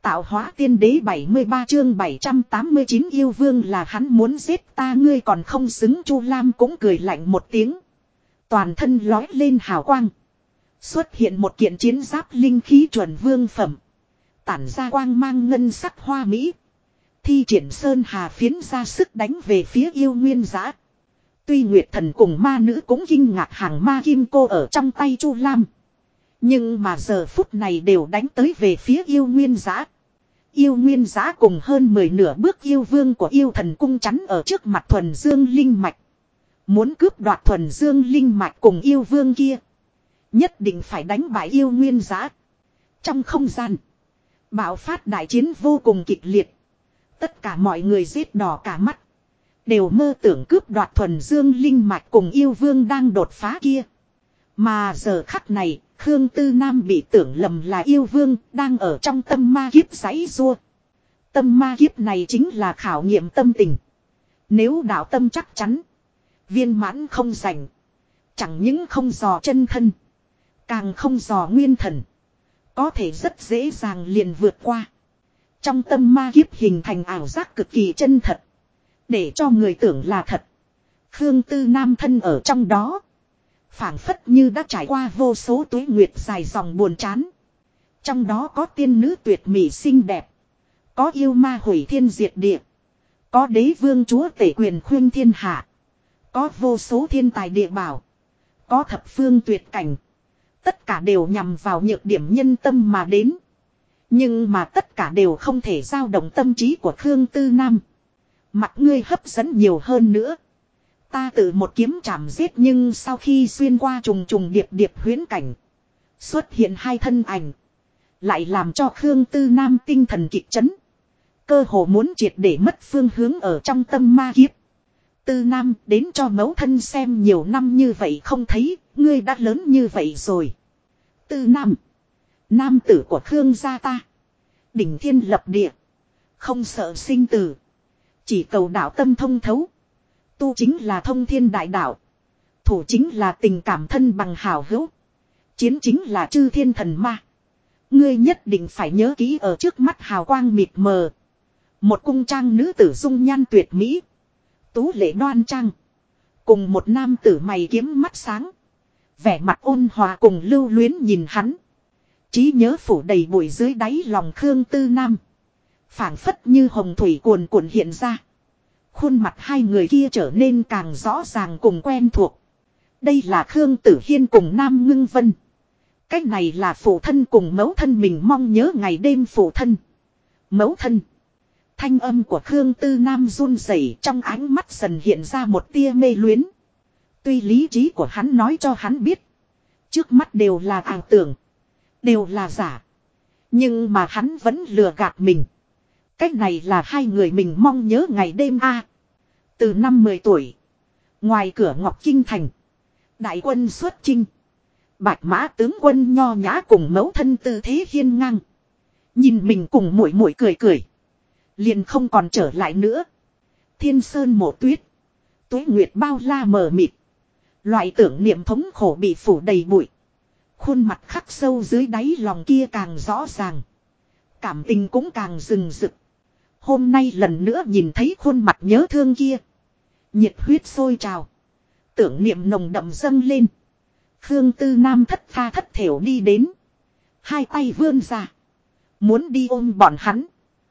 tạo hóa tiên đế 73 chương 789 yêu vương là hắn muốn giết ta ngươi còn không xứng. Chu Lam cũng cười lạnh một tiếng. Toàn thân lói lên hào quang. Xuất hiện một kiện chiến giáp linh khí chuẩn vương phẩm. Tản ra quang mang ngân sắc hoa mỹ. Thi triển sơn hà phiến ra sức đánh về phía yêu nguyên dã. Tuy Nguyệt Thần cùng ma nữ cũng kinh ngạc hàng ma kim cô ở trong tay Chu Lam. Nhưng mà giờ phút này đều đánh tới về phía yêu nguyên dã. Yêu nguyên dã cùng hơn 10 nửa bước yêu vương của yêu thần cung chắn ở trước mặt thuần dương linh mạch. Muốn cướp đoạt thuần dương linh mạch cùng yêu vương kia. Nhất định phải đánh bại yêu nguyên dã. Trong không gian. Bạo phát đại chiến vô cùng kịch liệt. Tất cả mọi người giết đỏ cả mắt. Đều mơ tưởng cướp đoạt thuần dương linh mạch cùng yêu vương đang đột phá kia. Mà giờ khắc này, Khương Tư Nam bị tưởng lầm là yêu vương, đang ở trong tâm ma kiếp giãy giụa. Tâm ma kiếp này chính là khảo nghiệm tâm tình. Nếu đạo tâm chắc chắn, viên mãn không rảnh, chẳng những không dò chân thân, càng không dò nguyên thần, có thể rất dễ dàng liền vượt qua. Trong tâm ma kiếp hình thành ảo giác cực kỳ chân thật, để cho người tưởng là thật. Khương Tư Nam thân ở trong đó, phảng phất như đã trải qua vô số tuế nguyệt dài dòng buồn chán. Trong đó có tiên nữ tuyệt mỹ xinh đẹp, có yêu ma hủy thiên diệt địa, có đế vương chúa tể quyền khuyên thiên hạ, có vô số thiên tài địa bảo, có thập phương tuyệt cảnh. Tất cả đều nhằm vào nhược điểm nhân tâm mà đến. Nhưng mà tất cả đều không thể dao động tâm trí của Khương Tư Nam. Mặt ngươi hấp dẫn nhiều hơn nữa. Ta tự một kiếm chạm giết, nhưng sau khi xuyên qua trùng trùng điệp điệp huyễn cảnh, xuất hiện hai thân ảnh, lại làm cho Khương Tư Nam tinh thần kịch chấn. Cơ hồ muốn triệt để mất phương hướng ở trong tâm ma kiếp. Tư Nam, đến cho mẫu thân xem, nhiều năm như vậy không thấy, ngươi đã lớn như vậy rồi. Tư Nam, nam tử của Khương gia ta, đỉnh thiên lập địa, không sợ sinh tử, chỉ cầu đạo tâm thông thấu. Tu chính là thông thiên đại đạo, thủ chính là tình cảm thân bằng hảo hữu, chiến chính là chư thiên thần ma. Ngươi nhất định phải nhớ kỹ. Ở trước mắt hào quang mịt mờ, một cung trang nữ tử dung nhan tuyệt mỹ, tú lệ đoan trang, cùng một nam tử mày kiếm mắt sáng, vẻ mặt ôn hòa cùng lưu luyến nhìn hắn. Trí nhớ phủ đầy bụi dưới đáy lòng Khương Tư Nam, phảng phất như hồng thủy cuồn cuộn hiện ra. Khuôn mặt hai người kia trở nên càng rõ ràng cùng quen thuộc. Đây là Khương Tử Hiên cùng Nam Ngưng Vân. Cách này là phụ thân cùng mẫu thân mình mong nhớ ngày đêm phụ thân, mẫu thân. Thanh âm của Khương Tư Nam run rẩy, trong ánh mắt dần hiện ra một tia mê luyến. Tuy lý trí của hắn nói cho hắn biết, trước mắt đều là ảo tưởng, đều là giả. Nhưng mà hắn vẫn lừa gạt mình. Cách này là hai người mình mong nhớ ngày đêm a. Từ năm 10 tuổi, ngoài cửa Ngọc Kinh Thành, đại quân xuất chinh. Bạch Mã tướng quân nho nhã cùng mẫu thân tư thế hiên ngang, nhìn mình cùng muội muội cười cười, liền không còn trở lại nữa. Thiên sơn mộ tuyết, tuế nguyệt bao la mờ mịt, loại tưởng niệm thống khổ bị phủ đầy bụi. Khuôn mặt khắc sâu dưới đáy lòng kia càng rõ ràng, cảm tình cũng càng rừng rực. Hôm nay lần nữa nhìn thấy khuôn mặt nhớ thương kia, nhiệt huyết sôi trào, tưởng niệm nồng đậm dâng lên. Khương Tư Nam thất tha thất thểu đi đến, hai tay vươn ra, muốn đi ôm bọn hắn,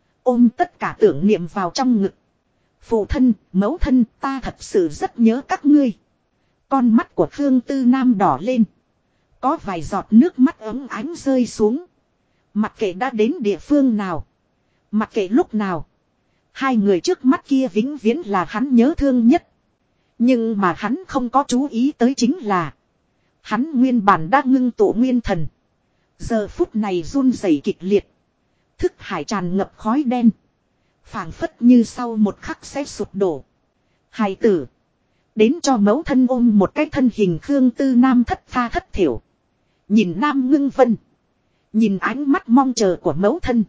ôm tất cả tưởng niệm vào trong ngực. Phụ thân, mẫu thân, ta thật sự rất nhớ các ngươi. Con mắt của Khương Tư Nam đỏ lên, có vài giọt nước mắt ấm ánh rơi xuống. Mặc kệ đã đến địa phương nào, mặc kệ lúc nào, hai người trước mắt kia vĩnh viễn là hắn nhớ thương nhất. Nhưng mà hắn không có chú ý tới chính là, hắn nguyên bản đã ngưng tụ nguyên thần, giờ phút này run rẩy kịch liệt, thức hải tràn ngập khói đen, phảng phất như sau một khắc sẽ sụp đổ. Hài tử, đến cho mẫu thân ôm một cái thân hình. Khương Tư Nam thất tha thất thểu, nhìn Nam Ngưng Vân, nhìn ánh mắt mong chờ của mẫu thân,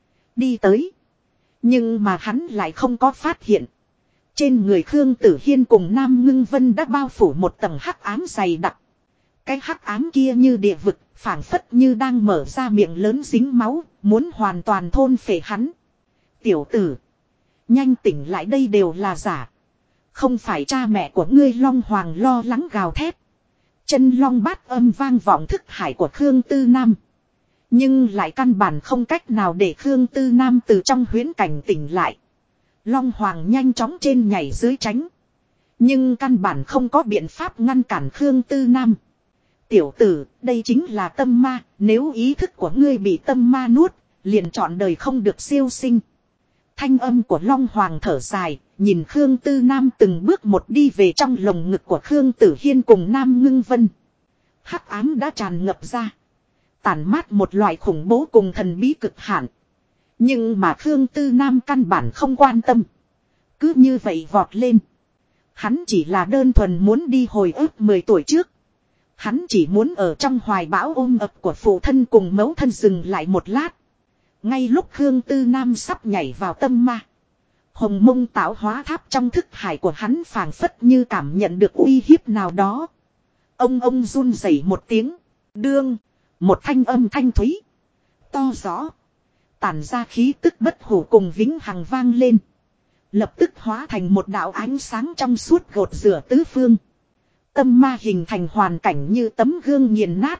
đi tới. Nhưng mà hắn lại không có phát hiện, trên người Khương Tử Hiên cùng Nam Ngưng Vân đã bao phủ một tầng hắc ám dày đặc. Cái hắc ám kia như địa vực, phảng phất như đang mở ra miệng lớn dính máu, muốn hoàn toàn thôn phệ hắn. Tiểu tử, nhanh tỉnh lại, đây đều là giả. Không phải cha mẹ của ngươi. Long Hoàng lo lắng gào thét. Chân long bát âm vang vọng thức hải của Khương Tư Nam. Nhưng lại căn bản không cách nào để Khương Tư Nam từ trong huyễn cảnh tỉnh lại. Long Hoàng nhanh chóng trên nhảy dưới tránh. Nhưng căn bản không có biện pháp ngăn cản Khương Tư Nam. Tiểu tử, đây chính là tâm ma, nếu ý thức của ngươi bị tâm ma nuốt, liền trọn đời không được siêu sinh. Thanh âm của Long Hoàng thở dài, nhìn Khương Tư Nam từng bước một đi về trong lồng ngực của Khương Tử Hiên cùng Nam Ngưng Vân. Hắc ám đã tràn ngập ra. Tản mát một loại khủng bố cùng thần bí cực hạn. Nhưng mà Khương Tư Nam căn bản không quan tâm. Cứ như vậy vọt lên. Hắn chỉ là đơn thuần muốn đi hồi ức 10 tuổi trước. Hắn chỉ muốn ở trong hoài bão ôm ập của phụ thân cùng mẫu thân dừng lại một lát. Ngay lúc Khương Tư Nam sắp nhảy vào tâm ma. Hồng Mông tạo hóa tháp trong thức hải của hắn phảng phất như cảm nhận được uy hiếp nào đó. Ông run rẩy một tiếng. Đương. Một thanh âm thanh thúy. To rõ. Tản ra khí tức bất hủ cùng vĩnh hằng vang lên. Lập tức hóa thành một đạo ánh sáng trong suốt gột rửa tứ phương. Tâm ma hình thành hoàn cảnh như tấm gương nghiền nát.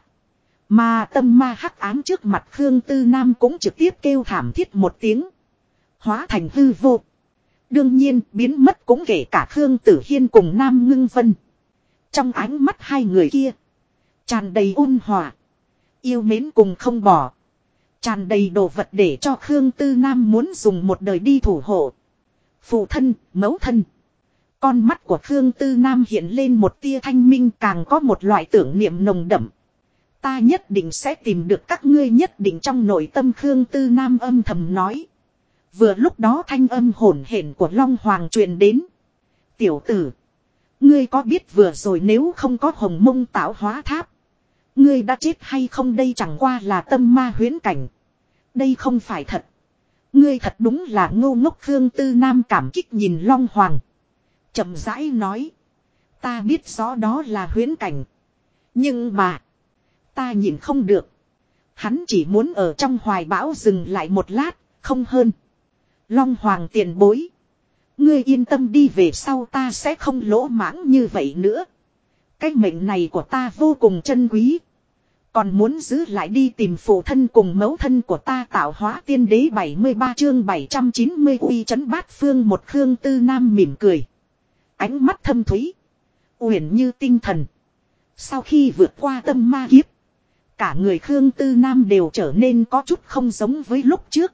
Mà tâm ma hắc ám trước mặt Khương Tư Nam cũng trực tiếp kêu thảm thiết một tiếng. Hóa thành hư vô. Đương nhiên biến mất cũng kể cả Khương Tử Hiên cùng Nam Ngưng Vân. Trong ánh mắt hai người kia. Tràn đầy ôn hòa. Yêu mến cùng không bỏ. Tràn đầy đồ vật để cho Khương Tư Nam muốn dùng một đời đi thủ hộ. Phụ thân, mẫu thân. Con mắt của Khương Tư Nam hiện lên một tia thanh minh, càng có một loại tưởng niệm nồng đậm. Ta nhất định sẽ tìm được các ngươi, nhất định, trong nội tâm Khương Tư Nam âm thầm nói. Vừa lúc đó thanh âm hỗn hển của Long Hoàng truyền đến. Tiểu tử, ngươi có biết vừa rồi nếu không có Hồng Mông tạo hóa tháp, ngươi đã chết hay không? Đây chẳng qua là tâm ma huyễn cảnh. Đây không phải thật. Ngươi thật đúng là ngu ngốc. Khương Tư Nam cảm kích nhìn Long Hoàng. Chậm rãi nói. Ta biết rõ đó là huyễn cảnh. Nhưng mà. Ta nhìn không được. Hắn chỉ muốn ở trong hoài bão dừng lại một lát. Không hơn. Long Hoàng tiền bối. Ngươi yên tâm đi, về sau ta sẽ không lỗ mãng như vậy nữa. Cái mệnh này của ta vô cùng trân quý. Còn muốn giữ lại đi tìm phụ thân cùng mẫu thân của ta. Tạo hóa tiên đế 73 chương 790 uy trấn bát phương. Một Khương Tư Nam mỉm cười. Ánh mắt thâm thúy. Uyển như tinh thần. Sau khi vượt qua tâm ma kiếp. Cả người Khương Tư Nam đều trở nên có chút không giống với lúc trước.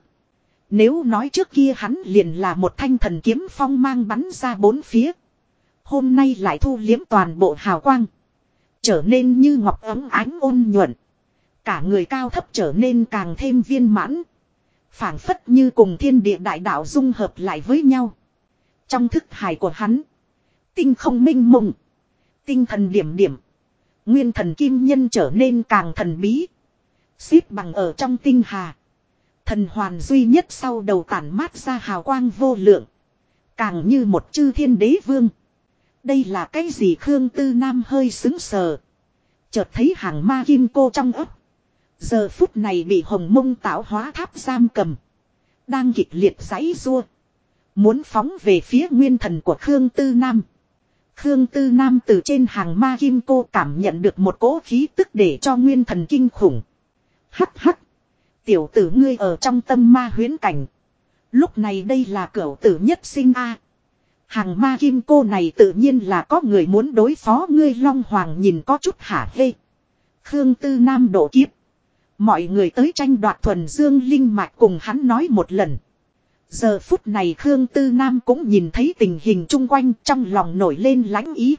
Nếu nói trước kia hắn liền là một thanh thần kiếm phong mang bắn ra bốn phía. Hôm nay lại thu liếm toàn bộ hào quang. Trở nên như ngọc ấm ánh ôn nhuận. Cả người cao thấp trở nên càng thêm viên mãn. Phảng phất như cùng thiên địa đại đạo dung hợp lại với nhau. Trong thức hải của hắn. Tinh không minh mông. Tinh thần điểm điểm. Nguyên thần kim nhân trở nên càng thần bí. Xếp bằng ở trong tinh hà. Thần hoàn duy nhất sau đầu tản mát ra hào quang vô lượng. Càng như một chư thiên đế vương. Đây là cái gì? Khương Tư Nam hơi sững sờ. Chợt thấy hàng ma kim cô trong ấp. Giờ phút này bị Hồng Mông tạo hóa tháp giam cầm. Đang kịch liệt giãy giụa. Muốn phóng về phía nguyên thần của Khương Tư Nam. Khương Tư Nam từ trên hàng ma kim cô cảm nhận được một cỗ khí tức để cho nguyên thần kinh khủng. Hắc hắc. Tiểu tử ngươi ở trong tâm ma huyễn cảnh. Lúc này đây là cửu tử nhất sinh a. Hàng ma kim cô này tự nhiên là có người muốn đối phó ngươi. Long Hoàng nhìn có chút hả hê. Khương Tư Nam độ kiếp. Mọi người tới tranh đoạt thuần dương linh mạch cùng hắn nói một lần. Giờ phút này Khương Tư Nam cũng nhìn thấy tình hình chung quanh, trong lòng nổi lên lãnh ý.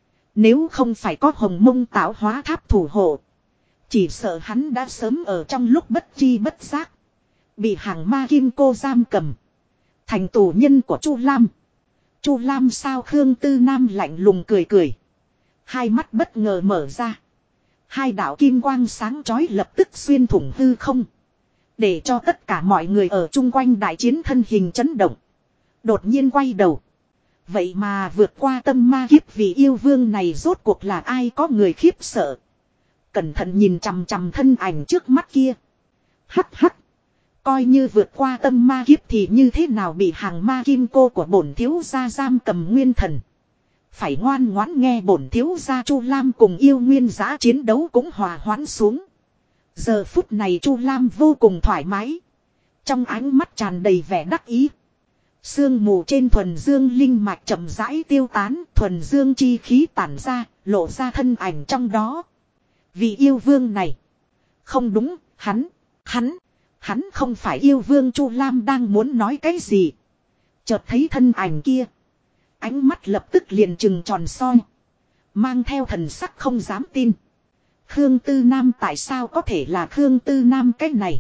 Nếu không phải có Hồng Mông tạo hóa tháp thủ hộ, chỉ sợ hắn đã sớm ở trong lúc bất chi bất giác bị hàng ma kim cô giam cầm, thành tù nhân của Chu Lam. Chu Lam sao? Khương Tư Nam lạnh lùng cười cười. Hai mắt bất ngờ mở ra. Hai đạo kim quang sáng chói lập tức xuyên thủng hư không. Để cho tất cả mọi người ở chung quanh đại chiến thân hình chấn động. Đột nhiên quay đầu. Vậy mà vượt qua tâm ma kiếp, vì yêu vương này rốt cuộc là ai? Có người khiếp sợ. cẩn thận nhìn chằm chằm thân ảnh trước mắt kia. Hắc hắc. Coi như vượt qua tâm ma kiếp thì như thế nào bị hàng ma kim cô của bổn thiếu gia giam cầm nguyên thần. Phải ngoan ngoãn nghe bổn thiếu gia Chu Lam cùng yêu nguyên giã chiến đấu cũng hòa hoãn xuống. Giờ phút này Chu Lam vô cùng thoải mái. Trong ánh mắt tràn đầy vẻ đắc ý. Sương mù trên thuần dương linh mạch chậm rãi tiêu tán, thuần dương chi khí tản ra, lộ ra thân ảnh trong đó. Vị yêu vương này. Không đúng, hắn không phải yêu vương. Chu Lam đang muốn nói cái gì. Chợt thấy thân ảnh kia. Ánh mắt lập tức liền trừng tròn soi. Mang theo thần sắc không dám tin. Khương Tư Nam tại sao có thể là Khương Tư Nam cái này.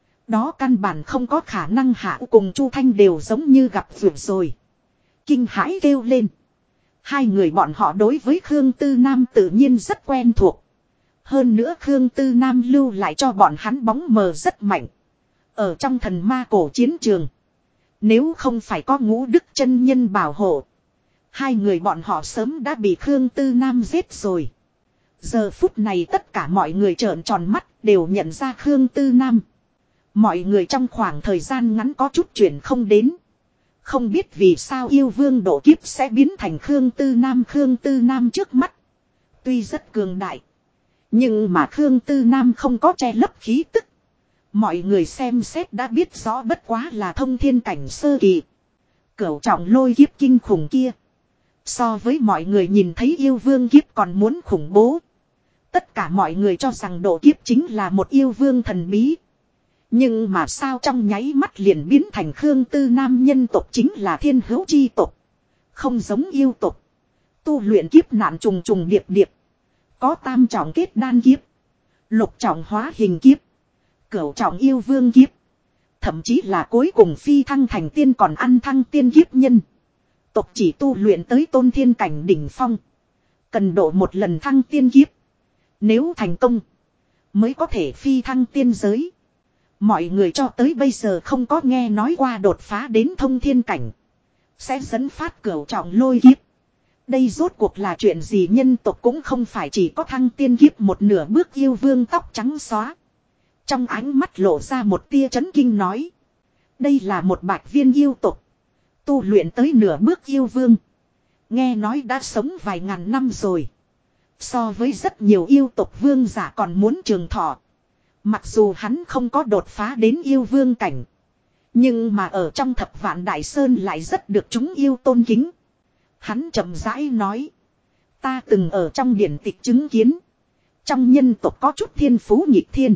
Đó căn bản không có khả năng. Hạ cùng Chu Thanh đều giống như gặp vượt rồi. Kinh hãi kêu lên. Hai người bọn họ đối với Khương Tư Nam tự nhiên rất quen thuộc. Hơn nữa Khương Tư Nam lưu lại cho bọn hắn bóng mờ rất mạnh. Ở trong thần ma cổ chiến trường. Nếu không phải có Ngũ Đức chân nhân bảo hộ. Hai người bọn họ sớm đã bị Khương Tư Nam giết rồi. Giờ phút này tất cả mọi người trợn tròn mắt đều nhận ra Khương Tư Nam. Mọi người trong khoảng thời gian ngắn có chút chuyện không đến. Không biết vì sao yêu vương độ kiếp sẽ biến thành Khương Tư Nam. Khương Tư Nam trước mắt. Tuy rất cường đại. Nhưng mà Khương Tư Nam không có che lấp khí tức. Mọi người xem xét đã biết rõ bất quá là thông thiên cảnh sơ kỳ. Cửu trọng lôi kiếp kinh khủng kia. So với mọi người nhìn thấy yêu vương kiếp còn muốn khủng bố. Tất cả mọi người cho rằng độ kiếp chính là một yêu vương thần bí. Nhưng mà sao trong nháy mắt liền biến thành Khương Tư Nam. Nhân tộc chính là thiên hữu chi tộc. Không giống yêu tộc. Tu luyện kiếp nạn trùng trùng điệp điệp. Có tam trọng kết đan kiếp. Lục trọng hóa hình kiếp. Cửu trọng yêu vương kiếp. Thậm chí là cuối cùng phi thăng thành tiên còn ăn thăng tiên kiếp nhân. Tộc chỉ tu luyện tới tôn thiên cảnh đỉnh phong. Cần độ một lần thăng tiên kiếp. Nếu thành công. Mới có thể phi thăng tiên giới. Mọi người cho tới bây giờ không có nghe nói qua đột phá đến thông thiên cảnh. Sẽ dẫn phát cửu trọng lôi kiếp. Đây rốt cuộc là chuyện gì. Nhân tộc cũng không phải chỉ có thăng tiên kiếp một nửa bước. Yêu vương tóc trắng xóa. Trong ánh mắt lộ ra một tia chấn kinh nói. Đây là một bạch viên yêu tộc. Tu luyện tới nửa bước yêu vương. Nghe nói đã sống vài ngàn năm rồi. So với rất nhiều yêu tộc vương giả còn muốn trường thọ. Mặc dù hắn không có đột phá đến yêu vương cảnh. Nhưng mà ở trong thập vạn đại sơn lại rất được chúng yêu tôn kính. Hắn chậm rãi nói. Ta từng ở trong điển tịch chứng kiến. Trong nhân tộc có chút thiên phú nhịp thiên.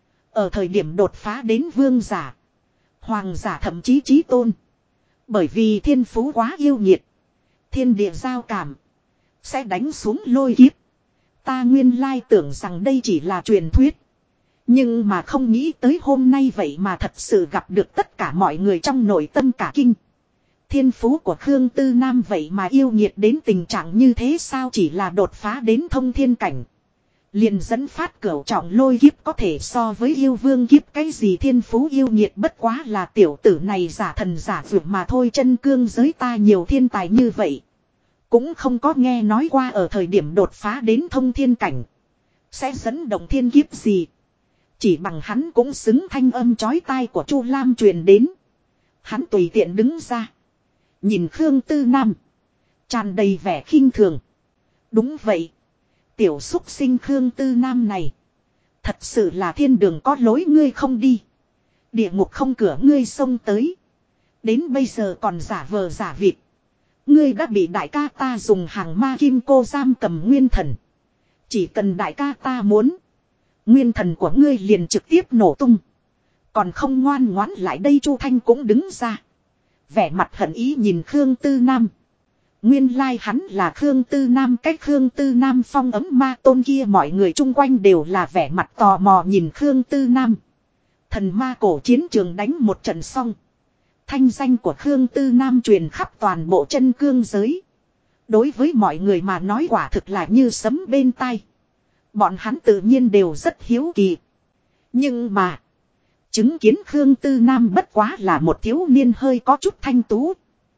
Ở thời điểm đột phá đến vương giả. Hoàng giả thậm chí chí tôn. Bởi vì thiên phú quá yêu nhiệt. Thiên địa giao cảm. Sẽ đánh xuống lôi kiếp. Ta nguyên lai tưởng rằng đây chỉ là truyền thuyết. Nhưng mà không nghĩ tới hôm nay vậy mà thật sự gặp được tất cả mọi người trong nội tâm cả kinh. Thiên phú của Khương Tư Nam vậy mà yêu nhiệt đến tình trạng như thế sao. Chỉ là đột phá đến thông thiên cảnh. Liền dẫn phát cửu trọng lôi kiếp có thể so với yêu vương kiếp. Cái gì thiên phú yêu nhiệt bất quá là tiểu tử này giả thần giả vượt mà thôi. Chân cương giới ta nhiều thiên tài như vậy. Cũng không có nghe nói qua ở thời điểm đột phá đến thông thiên cảnh. Sẽ dẫn động thiên kiếp gì. Chỉ bằng hắn cũng xứng. Thanh âm chói tai của Chu Lam truyền đến. Hắn tùy tiện đứng ra. Nhìn Khương Tư Nam. Tràn đầy vẻ khinh thường. Đúng vậy. Tiểu xúc sinh Khương Tư Nam này. Thật sự là thiên đường có lối ngươi không đi. Địa ngục không cửa ngươi xông tới. Đến bây giờ còn giả vờ giả vịt. Ngươi đã bị đại ca ta dùng hàng ma kim cô giam cầm nguyên thần. Chỉ cần đại ca ta muốn. Nguyên thần của ngươi liền trực tiếp nổ tung. Còn không ngoan ngoãn lại đây. Chu Thanh cũng đứng ra. Vẻ mặt hận ý nhìn Khương Tư Nam. Nguyên lai hắn là Khương Tư Nam. Cách Khương Tư Nam phong ấm ma tôn kia. Mọi người chung quanh đều là vẻ mặt tò mò nhìn Khương Tư Nam. Thần ma cổ chiến trường đánh một trận xong. Thanh danh của Khương Tư Nam truyền khắp toàn bộ chân cương giới. Đối với mọi người mà nói quả thực là như sấm bên tai. Bọn hắn tự nhiên đều rất hiếu kỳ. Nhưng mà. Chứng kiến Khương Tư Nam bất quá là một thiếu niên hơi có chút thanh tú.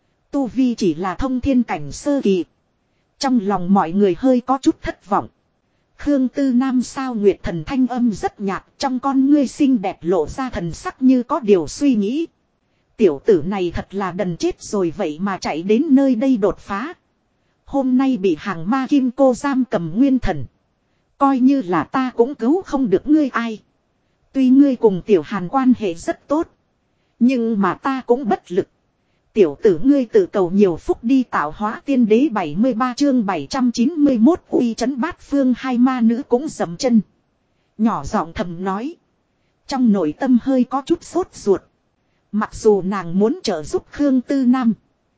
Tu vi chỉ là thông thiên cảnh sơ kỳ. Trong lòng mọi người hơi có chút thất vọng. Khương Tư Nam sao Nguyệt Thần thanh âm rất nhạt, trong con ngươi xinh đẹp lộ ra thần sắc như có điều suy nghĩ. Tiểu tử này thật là đần chết rồi vậy mà chạy đến nơi đây đột phá. Hôm nay bị hàng ma kim cô giam cầm nguyên thần. Coi như là ta cũng cứu không được ngươi ai. Tuy ngươi cùng tiểu Hàn quan hệ rất tốt. Nhưng mà ta cũng bất lực. Tiểu tử ngươi tự cầu nhiều phúc đi, tạo hóa tiên đế 73 chương 791 uy trấn bát phương. Hai ma nữ cũng dậm chân. Nhỏ giọng thầm nói. Trong nội tâm hơi có chút sốt ruột. Mặc dù nàng muốn trợ giúp Khương Tư Nam.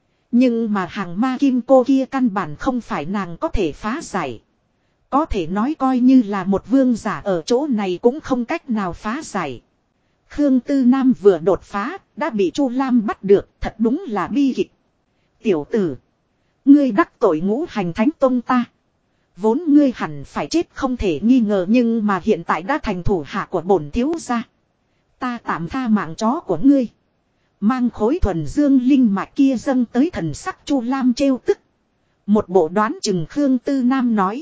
Nhưng mà hàng ma kim cô kia căn bản không phải nàng có thể phá giải. Có thể nói coi như là một vương giả ở chỗ này cũng không cách nào phá giải. Khương Tư Nam vừa đột phá, đã bị Chu Lam bắt được, thật đúng là bi kịch. Tiểu tử, ngươi đắc tội Ngũ Hành Thánh Tông ta. Vốn ngươi hẳn phải chết không thể nghi ngờ, nhưng mà hiện tại đã thành thủ hạ của bổn thiếu gia. Ta tạm tha mạng chó của ngươi. Mang khối thuần dương linh mạch kia dâng tới thần sắc Chu Lam trêu tức. Một bộ đoán chừng Khương Tư Nam nói.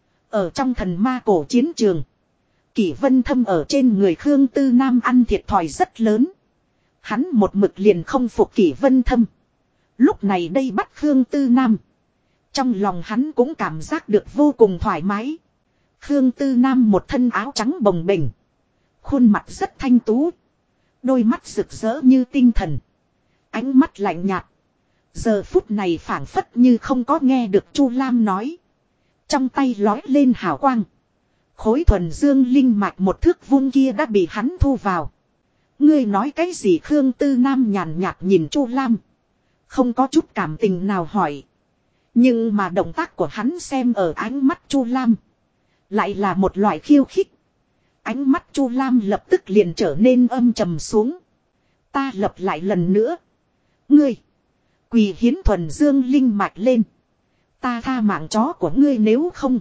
Ở trong thần ma cổ chiến trường. Kỷ Vân Thâm ở trên người Khương Tư Nam ăn thiệt thòi rất lớn. Hắn một mực liền không phục Kỷ Vân Thâm. Lúc này đây bắt Khương Tư Nam. Trong lòng hắn cũng cảm giác được vô cùng thoải mái. Khương Tư Nam một thân áo trắng bồng bềnh. Khuôn mặt rất thanh tú. Đôi mắt rực rỡ như tinh thần. Ánh mắt lạnh nhạt. Giờ phút này phảng phất như không có nghe được Chu Lam nói. Trong tay lói lên hào quang. Khối thuần dương linh mạch một thước vuông kia đã bị hắn thu vào. Ngươi nói cái gì? Khương Tư Nam nhàn nhạt nhìn Chu Lam. Không có chút cảm tình nào hỏi. Nhưng mà động tác của hắn xem ở ánh mắt Chu Lam. Lại là một loại khiêu khích. Ánh mắt Chu Lam lập tức liền trở nên âm trầm xuống. Ta lập lại lần nữa. Ngươi. Quỳ hiến thuần dương linh mạch lên. Ta tha mạng chó của ngươi, nếu không.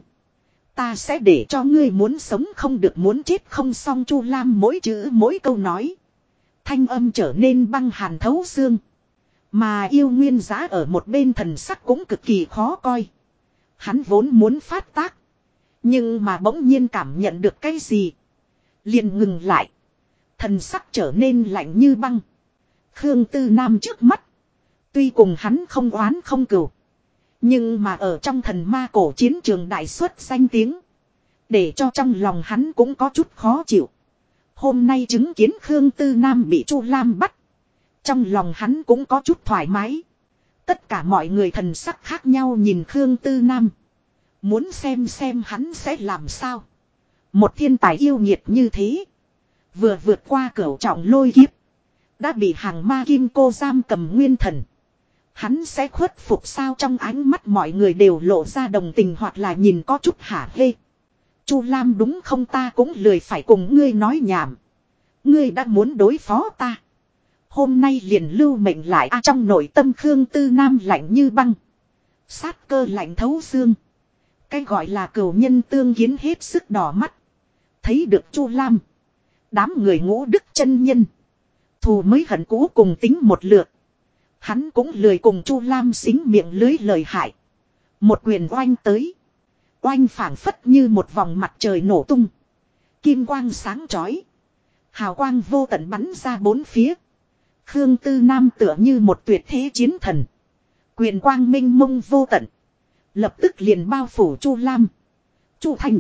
Ta sẽ để cho ngươi muốn sống không được muốn chết không xong. Chu Lam mỗi chữ mỗi câu nói. Thanh âm trở nên băng hàn thấu xương. Mà yêu nguyên giá ở một bên thần sắc cũng cực kỳ khó coi. Hắn vốn muốn phát tác. Nhưng mà bỗng nhiên cảm nhận được cái gì. Liền ngừng lại. Thần sắc trở nên lạnh như băng. Khương Tư Nam trước mắt. Tuy cùng hắn không oán không cừu. Nhưng mà ở trong thần ma cổ chiến trường đại xuất danh tiếng. Để cho trong lòng hắn cũng có chút khó chịu. Hôm nay chứng kiến Khương Tư Nam bị Chu Lam bắt. Trong lòng hắn cũng có chút thoải mái. Tất cả mọi người thần sắc khác nhau nhìn Khương Tư Nam. Muốn xem hắn sẽ làm sao. Một thiên tài yêu nghiệt như thế. Vừa vượt qua cửu trọng lôi kiếp. Đã bị hàng ma kim cô giam cầm nguyên thần. Hắn sẽ khuất phục sao? Trong ánh mắt mọi người đều lộ ra đồng tình hoặc là nhìn có chút hả hê. Chu Lam đúng không? Ta cũng lười phải cùng ngươi nói nhảm. Ngươi đã muốn đối phó ta. Hôm nay liền lưu mệnh lại. Trong nội tâm Khương Tư Nam lạnh như băng. Sát cơ lạnh thấu xương. Cái gọi là cửu nhân tương kiến hết sức đỏ mắt. Thấy được Chu Lam. Đám người Ngũ Đức chân nhân. Thù mới hận cũ cùng tính một lượt. Hắn cũng lười cùng Chu Lam xính miệng lưới lời hại. Một quyền oanh tới. Oanh phảng phất như một vòng mặt trời nổ tung. Kim quang sáng chói. Hào quang vô tận bắn ra bốn phía. Khương Tư Nam tựa như một tuyệt thế chiến thần. Quyền quang minh mông vô tận. Lập tức liền bao phủ Chu Lam. Chu Thành.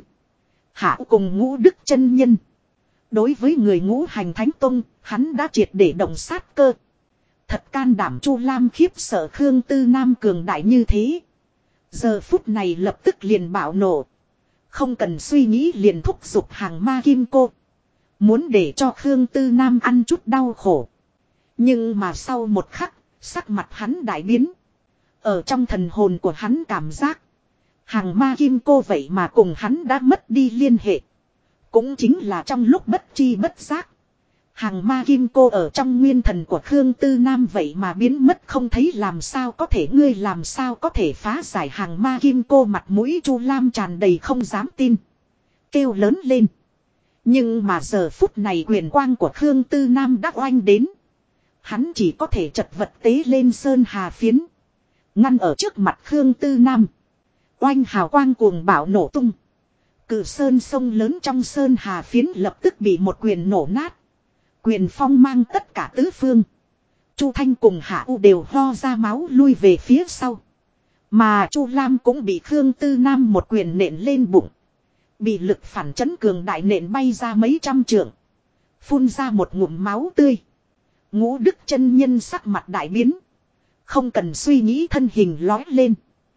Hạ cùng Ngũ Đức chân nhân. Đối với người Ngũ Hành Thánh Tông, hắn đã triệt để động sát cơ. Thật can đảm. Chu Lam khiếp sợ Khương Tư Nam cường đại như thế. Giờ phút này lập tức liền bạo nổ. Không cần suy nghĩ liền thúc giục hàng ma kim cô. Muốn để cho Khương Tư Nam ăn chút đau khổ. Nhưng mà sau một khắc, sắc mặt hắn đại biến. Ở trong thần hồn của hắn cảm giác. Hàng ma kim cô vậy mà cùng hắn đã mất đi liên hệ. Cũng chính là trong lúc bất chi bất giác. Hàng ma kim cô ở trong nguyên thần của Khương Tư Nam vậy mà biến mất không thấy. Làm sao có thể? Ngươi làm sao có thể phá giải hàng ma kim cô? Mặt mũi Chu Lam tràn đầy không dám tin. Kêu lớn lên. Nhưng mà giờ phút này quyền quang của Khương Tư Nam đã oanh đến. Hắn chỉ có thể chật vật tế lên sơn hà phiến. Ngăn ở trước mặt Khương Tư Nam. Oanh hào quang cuồng bạo nổ tung. Cự sơn sông lớn trong sơn hà phiến lập tức bị một quyền nổ nát. Quyền phong mang tất cả tứ phương. Chu Thanh cùng Hạ U đều ho ra máu lui về phía sau. Mà Chu Lam cũng bị Khương Tư Nam một quyền nện lên bụng. Bị lực phản chấn cường đại nện bay ra mấy trăm trượng. Phun ra một ngụm máu tươi. Ngũ Đức chân nhân sắc mặt đại biến. Không cần suy nghĩ thân hình lói lên.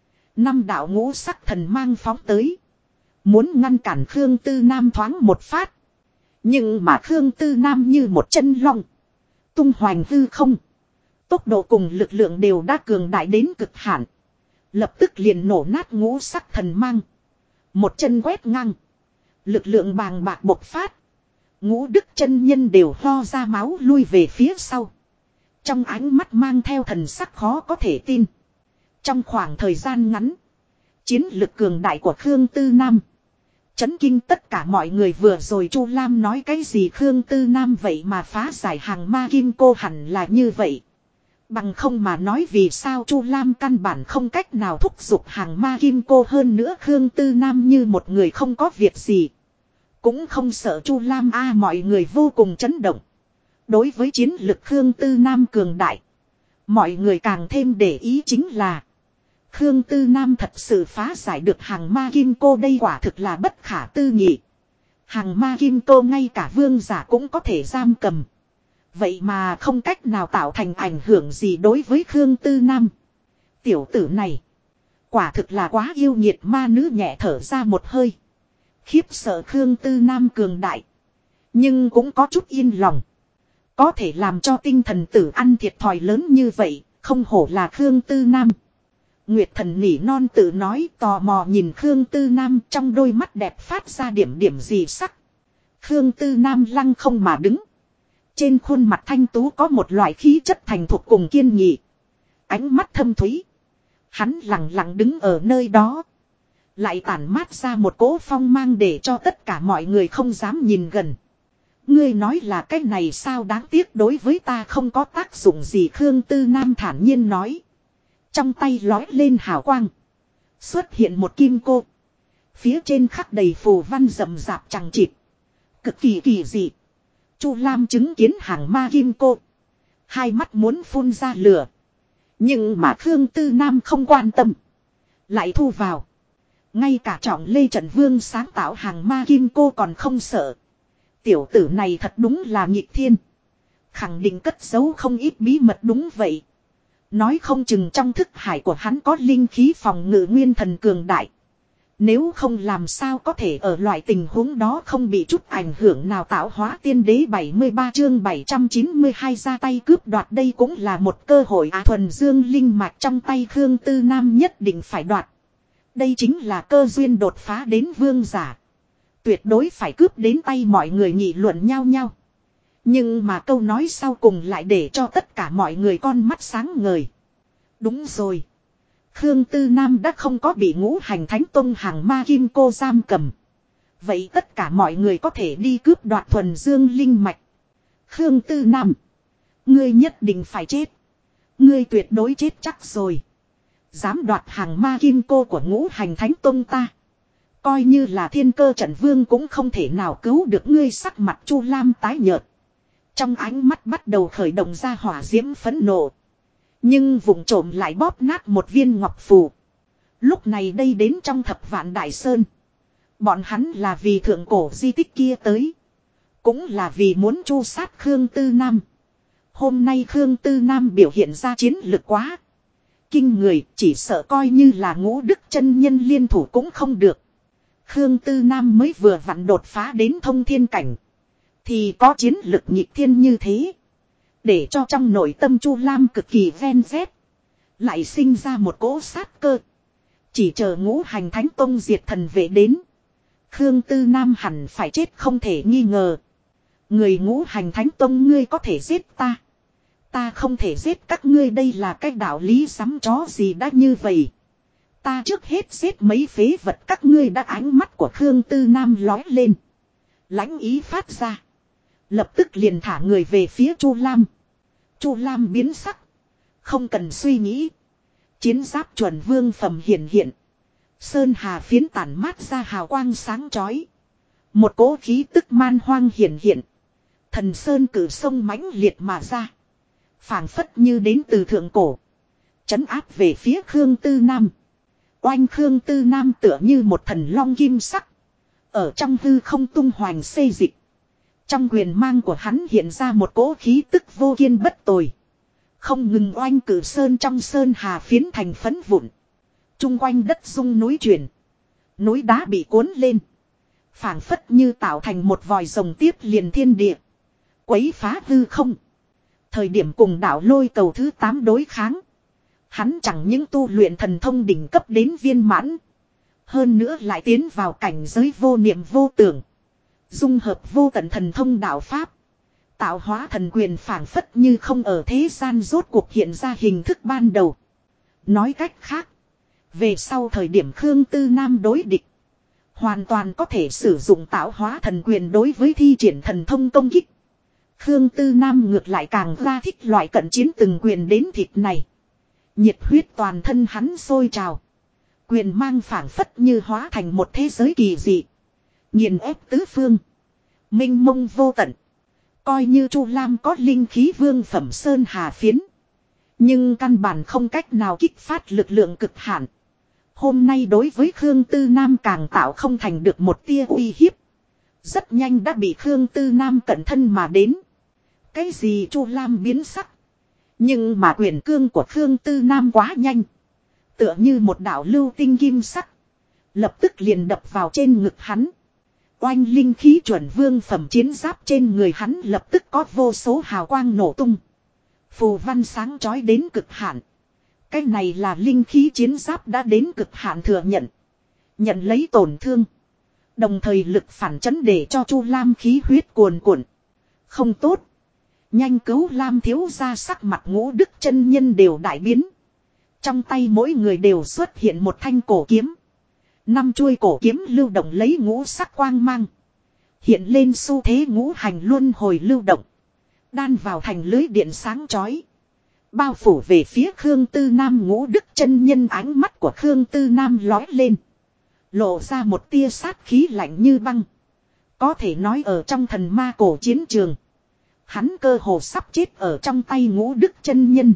Năm đạo ngũ sắc thần mang phóng tới. Muốn ngăn cản Khương Tư Nam thoáng một phát. Nhưng mà Khương Tư Nam như một chân long. Tung hoành hư không. Tốc độ cùng lực lượng đều đã cường đại đến cực hạn. Lập tức liền nổ nát ngũ sắc thần mang. Một chân quét ngang. Lực lượng bàng bạc bộc phát. Ngũ Đức chân nhân đều ho ra máu lui về phía sau. Trong ánh mắt mang theo thần sắc khó có thể tin. Trong khoảng thời gian ngắn. Chiến lực cường đại của Khương Tư Nam. Chấn kinh tất cả mọi người. Vừa rồi Chu Lam nói cái gì Khương Tư Nam vậy mà phá giải hàng ma kim cô hẳn là như vậy. Bằng không mà nói vì sao Chu Lam căn bản không cách nào thúc giục hàng ma kim cô hơn nữa Khương Tư Nam như một người không có việc gì. Cũng không sợ Chu Lam mọi người vô cùng chấn động. Đối với chiến lực Khương Tư Nam cường đại. Mọi người càng thêm để ý chính là. Khương Tư Nam thật sự phá giải được hàng ma kim cô đây quả thực là bất khả tư nghị. Hàng ma kim cô ngay cả vương giả cũng có thể giam cầm. Vậy mà không cách nào tạo thành ảnh hưởng gì đối với Khương Tư Nam. Tiểu tử này. Quả thực là quá yêu nhiệt ma nữ nhẹ thở ra một hơi. Khiếp sợ Khương Tư Nam cường đại. Nhưng cũng có chút yên lòng. Có thể làm cho tinh thần tử ăn thiệt thòi lớn như vậy. Không hổ là Khương Tư Nam. Nguyệt thần nỉ non tự nói tò mò nhìn Khương Tư Nam trong đôi mắt đẹp phát ra điểm điểm gì sắc. Khương Tư Nam lăng không mà đứng. Trên khuôn mặt thanh tú có một loại khí chất thành thục cùng kiên nghị. Ánh mắt thâm thúy. Hắn lặng lặng đứng ở nơi đó. Lại tản mát ra một cỗ phong mang để cho tất cả mọi người không dám nhìn gần. Ngươi nói là cái này sao đáng tiếc đối với ta không có tác dụng gì Khương Tư Nam thản nhiên nói. Trong tay lói lên hào quang. Xuất hiện một kim cô. Phía trên khắc đầy phù văn rậm rạp chằng chịt. Cực kỳ kỳ dị. Chu Lam chứng kiến hàng ma kim cô. Hai mắt muốn phun ra lửa. Nhưng mà Khương Tư Nam không quan tâm. Lại thu vào. Ngay cả trọng lê trận vương sáng tạo hàng ma kim cô còn không sợ. Tiểu tử này thật đúng là nghịch thiên. Khẳng định cất giấu không ít bí mật đúng vậy. Nói không chừng trong thức hải của hắn có linh khí phòng ngự nguyên thần cường đại. Nếu không làm sao có thể ở loại tình huống đó không bị chút ảnh hưởng nào tạo hóa tiên đế 73 chương 792 ra tay cướp đoạt đây cũng là một cơ hội thuần dương linh mạch trong tay Khương Tư Nam nhất định phải đoạt. Đây chính là cơ duyên đột phá đến vương giả. Tuyệt đối phải cướp đến tay mọi người nghị luận nhau nhau. Nhưng mà câu nói sau cùng lại để cho tất cả mọi người con mắt sáng ngời. Đúng rồi. Khương Tư Nam đã không có bị ngũ hành thánh tông hàng ma kim cô giam cầm. Vậy tất cả mọi người có thể đi cướp đoạt thuần dương linh mạch. Khương Tư Nam. Ngươi nhất định phải chết. Ngươi tuyệt đối chết chắc rồi. Dám đoạt hàng ma kim cô của ngũ hành thánh tông ta. Coi như là thiên cơ trận vương cũng không thể nào cứu được ngươi sắc mặt Chu Lam tái nhợt. Trong ánh mắt bắt đầu khởi động ra hỏa diễm phẫn nộ. Nhưng vùng trộm lại bóp nát một viên ngọc phù. Lúc này đây đến trong Thập Vạn Đại Sơn. Bọn hắn là vì thượng cổ di tích kia tới. Cũng là vì muốn tru sát Khương Tư Nam. Hôm nay Khương Tư Nam biểu hiện ra chiến lực quá kinh người, chỉ sợ coi như là Ngũ Đức chân nhân liên thủ cũng không được. Khương Tư Nam mới vừa vặn đột phá đến thông thiên cảnh. Thì có chiến lực nhịp thiên như thế. Để cho trong nội tâm Chu Lam cực kỳ ven vét. Lại sinh ra một cỗ sát cơ. Chỉ chờ ngũ hành thánh tông diệt thần vệ đến. Khương Tư Nam hẳn phải chết không thể nghi ngờ. Người ngũ hành thánh tông ngươi có thể giết ta. Ta không thể giết các ngươi đây là cái đạo lý sắm chó gì đã như vậy. Ta trước hết giết mấy phế vật các ngươi đã ánh mắt của Khương Tư Nam lói lên. Lãnh ý phát ra. Lập tức liền thả người về phía Chu Lam. Chu Lam biến sắc. Không cần suy nghĩ. Chiến giáp chuẩn vương phẩm hiện hiện. Sơn hà phiến tản mát ra hào quang sáng chói. Một cỗ khí tức man hoang hiện hiện. Thần sơn cử sông mãnh liệt mà ra. Phảng phất như đến từ thượng cổ. Trấn áp về phía Khương Tư Nam. Oanh Khương Tư Nam tựa như một thần long kim sắc. Ở trong hư không tung hoành xê dịch. Trong quyền mang của hắn hiện ra một cỗ khí tức vô kiên bất tồi. Không ngừng oanh cử sơn trong sơn hà phiến thành phấn vụn. Trung quanh đất rung núi chuyển. Núi đá bị cuốn lên. Phảng phất như tạo thành một vòi rồng tiếp liền thiên địa. Quấy phá hư không. Thời điểm cùng đảo Lôi Cầu thứ 8 đối kháng. Hắn chẳng những tu luyện thần thông đỉnh cấp đến viên mãn. Hơn nữa lại tiến vào cảnh giới vô niệm vô tưởng. Dung hợp vô tận thần thông đạo pháp. Tạo hóa thần quyền phảng phất như không ở thế gian rốt cuộc hiện ra hình thức ban đầu. Nói cách khác. Về sau thời điểm Khương Tư Nam đối địch. Hoàn toàn có thể sử dụng tạo hóa thần quyền đối với thi triển thần thông công kích. Khương Tư Nam ngược lại càng ra thích loại cận chiến từng quyền đến thịt này. Nhiệt huyết toàn thân hắn sôi trào. Quyền mang phảng phất như hóa thành một thế giới kỳ dị. Nghiền ép tứ phương. Minh mông vô tận. Coi như Chu Lam có linh khí vương phẩm sơn hà phiến. Nhưng căn bản không cách nào kích phát lực lượng cực hạn. Hôm nay đối với Khương Tư Nam càng tạo không thành được một tia uy hiếp. Rất nhanh đã bị Khương Tư Nam cận thân mà đến. Cái gì Chu Lam biến sắc. Nhưng mà quyền cương của Khương Tư Nam quá nhanh. Tựa như một đạo lưu tinh kim sắc. Lập tức liền đập vào trên ngực hắn. Oanh linh khí chuẩn vương phẩm chiến giáp trên người hắn lập tức có vô số hào quang nổ tung. Phù văn sáng chói đến cực hạn. Cái này là linh khí chiến giáp đã đến cực hạn thừa nhận. Nhận lấy tổn thương. Đồng thời lực phản chấn để cho Chu Lam khí huyết cuồn cuộn. Không tốt. Nhanh cứu Lam thiếu ra sắc mặt Ngũ Đức chân nhân đều đại biến. Trong tay mỗi người đều xuất hiện một thanh cổ kiếm. 5 chuôi cổ kiếm lưu động lấy ngũ sắc quang mang. Hiện lên xu thế ngũ hành luân hồi lưu động. Đan vào thành lưới điện sáng chói. Bao phủ về phía Khương Tư Nam. Ngũ Đức chân nhân ánh mắt của Khương Tư Nam lói lên. Lộ ra một tia sát khí lạnh như băng. Có thể nói ở trong thần ma cổ chiến trường. Hắn cơ hồ sắp chết ở trong tay Ngũ Đức chân nhân.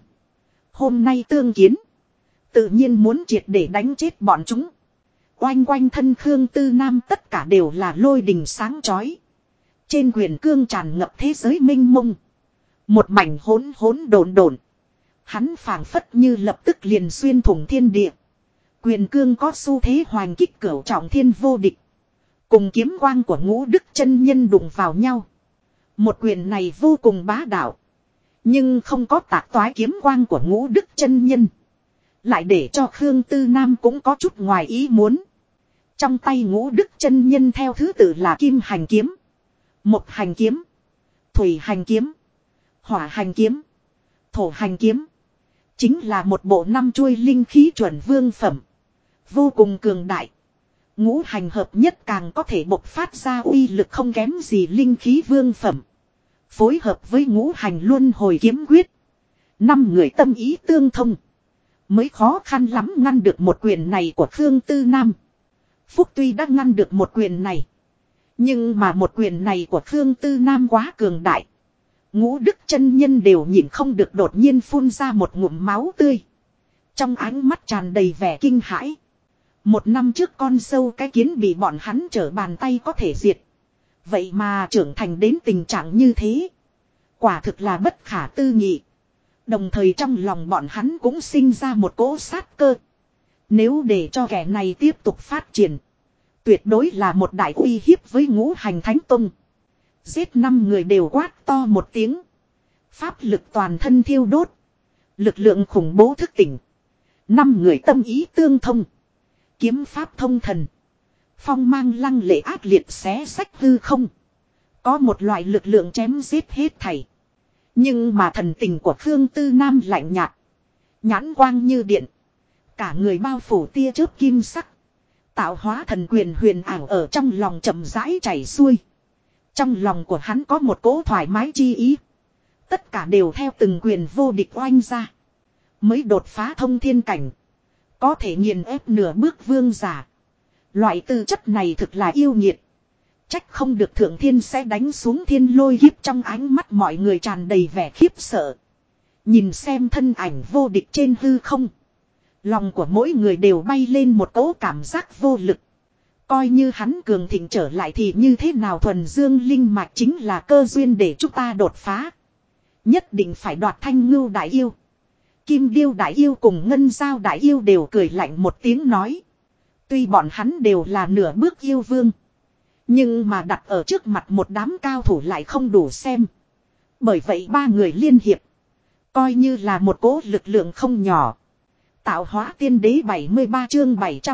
Hôm nay tương kiến. Tự nhiên muốn triệt để đánh chết bọn chúng. Oanh quanh thân Khương Tư Nam tất cả đều là lôi đình sáng chói. Trên quyền cương tràn ngập thế giới minh mông. Một mảnh hỗn hỗn độn độn. Hắn phảng phất như lập tức liền xuyên thủng thiên địa. Quyền cương có xu thế hoành kích cửu trọng thiên vô địch. Cùng kiếm quang của Ngũ Đức chân nhân đụng vào nhau. Một quyền này vô cùng bá đạo. Nhưng không có tạc toái kiếm quang của Ngũ Đức chân nhân. Lại để cho Khương Tư Nam cũng có chút ngoài ý muốn. Trong tay Ngũ Đức chân nhân theo thứ tự là kim hành kiếm, mộc hành kiếm, thủy hành kiếm, hỏa hành kiếm, thổ hành kiếm. Chính là một bộ 5 chuôi linh khí chuẩn vương phẩm. Vô cùng cường đại. Ngũ hành hợp nhất càng có thể bộc phát ra uy lực không kém gì linh khí vương phẩm. Phối hợp với ngũ hành luân hồi kiếm quyết. 5 người tâm ý tương thông. Mới khó khăn lắm ngăn được một quyền này của Khương Tư Nam. Phúc tuy đã ngăn được một quyền này. Nhưng mà một quyền này của Khương Tư Nam quá cường đại. Ngũ Đức chân nhân đều nhìn không được đột nhiên phun ra một ngụm máu tươi. Trong ánh mắt tràn đầy vẻ kinh hãi. 1 năm trước con sâu cái kiến bị bọn hắn trở bàn tay có thể diệt. Vậy mà trưởng thành đến tình trạng như thế. Quả thực là bất khả tư nghị. Đồng thời trong lòng bọn hắn cũng sinh ra một cỗ sát cơ. Nếu để cho kẻ này tiếp tục phát triển. Tuyệt đối là một đại uy hiếp với Ngũ Hành Thánh Tông. Giết 5 người đều quát to một tiếng. Pháp lực toàn thân thiêu đốt. Lực lượng khủng bố thức tỉnh. 5 người tâm ý tương thông. Kiếm pháp thông thần. Phong mang lăng lệ ác liệt xé sách hư không. Có một loại lực lượng chém giết hết thảy. Nhưng mà thần tình của Khương Tư Nam lạnh nhạt. Nhãn quang như điện. Cả người bao phủ tia chớp kim sắc. Tạo hóa thần quyền huyền ảo ở trong lòng chậm rãi chảy xuôi. Trong lòng của hắn có một cỗ thoải mái chi ý. Tất cả đều theo từng quyền vô địch oanh ra. Mới đột phá thông thiên cảnh. Có thể nghiền ép nửa bước vương giả. Loại tư chất này thực là yêu nghiệt. Trách không được thượng thiên sẽ đánh xuống thiên lôi kiếp, trong ánh mắt mọi người tràn đầy vẻ khiếp sợ. Nhìn xem thân ảnh vô địch trên hư không. Lòng của mỗi người đều bay lên một cỗ cảm giác vô lực. Coi như hắn cường thịnh trở lại thì như thế nào, thuần dương linh mạch chính là cơ duyên để chúng ta đột phá. Nhất định phải đoạt Thanh Ngưu đại yêu. Kim Điêu đại yêu cùng Ngân Giao đại yêu đều cười lạnh một tiếng nói. Tuy bọn hắn đều là nửa bước yêu vương. Nhưng mà đặt ở trước mặt một đám cao thủ lại không đủ xem. Bởi vậy ba người liên hiệp. Coi như là một cỗ lực lượng không nhỏ. Tạo hóa tiên đế 73 chương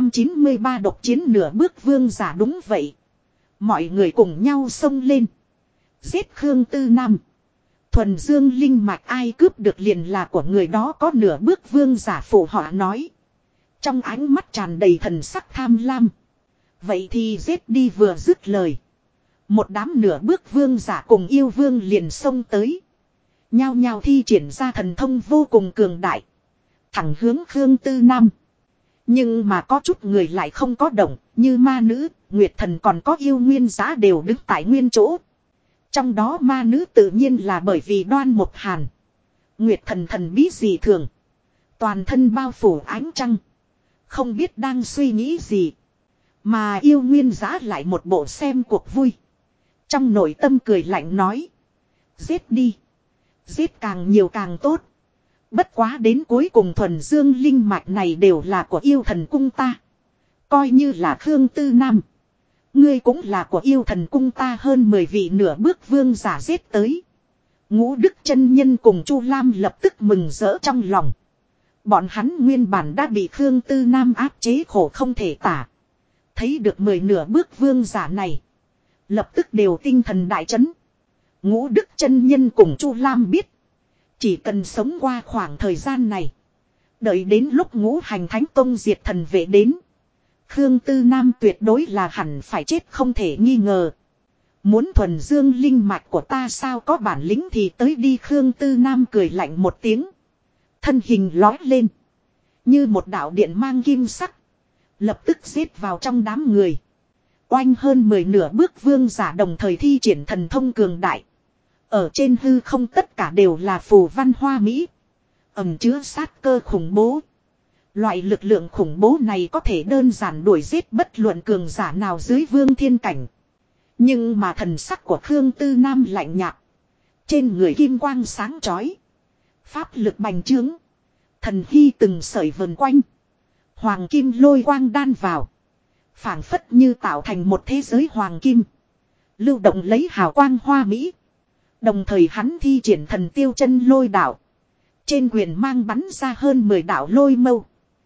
793 độc chiến nửa bước vương giả, đúng vậy. Mọi người cùng nhau xông lên. Giết Khương Tư Nam. Thuần dương linh mạch ai cướp được liền là của người đó, có nửa bước vương giả phụ họa nói. Trong ánh mắt tràn đầy thần sắc tham lam. Vậy thì giết đi, vừa dứt lời. Một đám nửa bước vương giả cùng yêu vương liền xông tới. Nhao nhao thi triển ra thần thông vô cùng cường đại. Thẳng hướng Khương Tư Nam. Nhưng mà có chút người lại không có động, như ma nữ, nguyệt thần còn có yêu nguyên giá đều đứng tại nguyên chỗ. Trong đó ma nữ tự nhiên là bởi vì Đoan Mộc Hàn. Nguyệt thần thần bí dị thường. Toàn thân bao phủ ánh trăng. Không biết đang suy nghĩ gì. Mà yêu nguyên giá lại một bộ xem cuộc vui. Trong nội tâm cười lạnh nói. Giết đi. Giết càng nhiều càng tốt. Bất quá đến cuối cùng thuần dương linh mạch này đều là của yêu thần cung ta. Coi như là Khương Tư Nam. Ngươi cũng là của yêu thần cung ta, hơn 10 vị nửa bước vương giả giết tới. Ngũ Đức chân nhân cùng Chu Lam lập tức mừng rỡ trong lòng. Bọn hắn nguyên bản đã bị Khương Tư Nam áp chế khổ không thể tả. Thấy được 10 nửa bước vương giả này. Lập tức đều tinh thần đại chấn. Ngũ Đức chân nhân cùng Chu Lam biết. Chỉ cần sống qua khoảng thời gian này. Đợi đến lúc Ngũ Hành Thánh Tông diệt thần vệ đến. Khương Tư Nam tuyệt đối là hẳn phải chết không thể nghi ngờ. Muốn thuần dương linh mạch của ta sao, có bản lĩnh thì tới đi. Khương Tư Nam cười lạnh một tiếng. Thân hình lói lên. Như một đạo điện mang kim sắc. Lập tức giết vào trong đám người. Oanh, hơn 10 nửa bước vương giả đồng thời thi triển thần thông cường đại. Ở trên hư không tất cả đều là phù văn hoa mỹ. Ẩn chứa sát cơ khủng bố. Loại lực lượng khủng bố này có thể đơn giản đuổi giết bất luận cường giả nào dưới vương thiên cảnh. Nhưng mà thần sắc của Khương Tư Nam lạnh nhạt. Trên người kim quang sáng chói. Pháp lực bành trướng. Thần hy từng sợi vần quanh. Hoàng kim lôi quang đan vào. Phảng phất như tạo thành một thế giới hoàng kim. Lưu động lấy hào quang hoa mỹ. Đồng thời hắn thi triển thần tiêu chân lôi đạo. Trên quyền mang bắn ra hơn 10 đạo lôi mâu.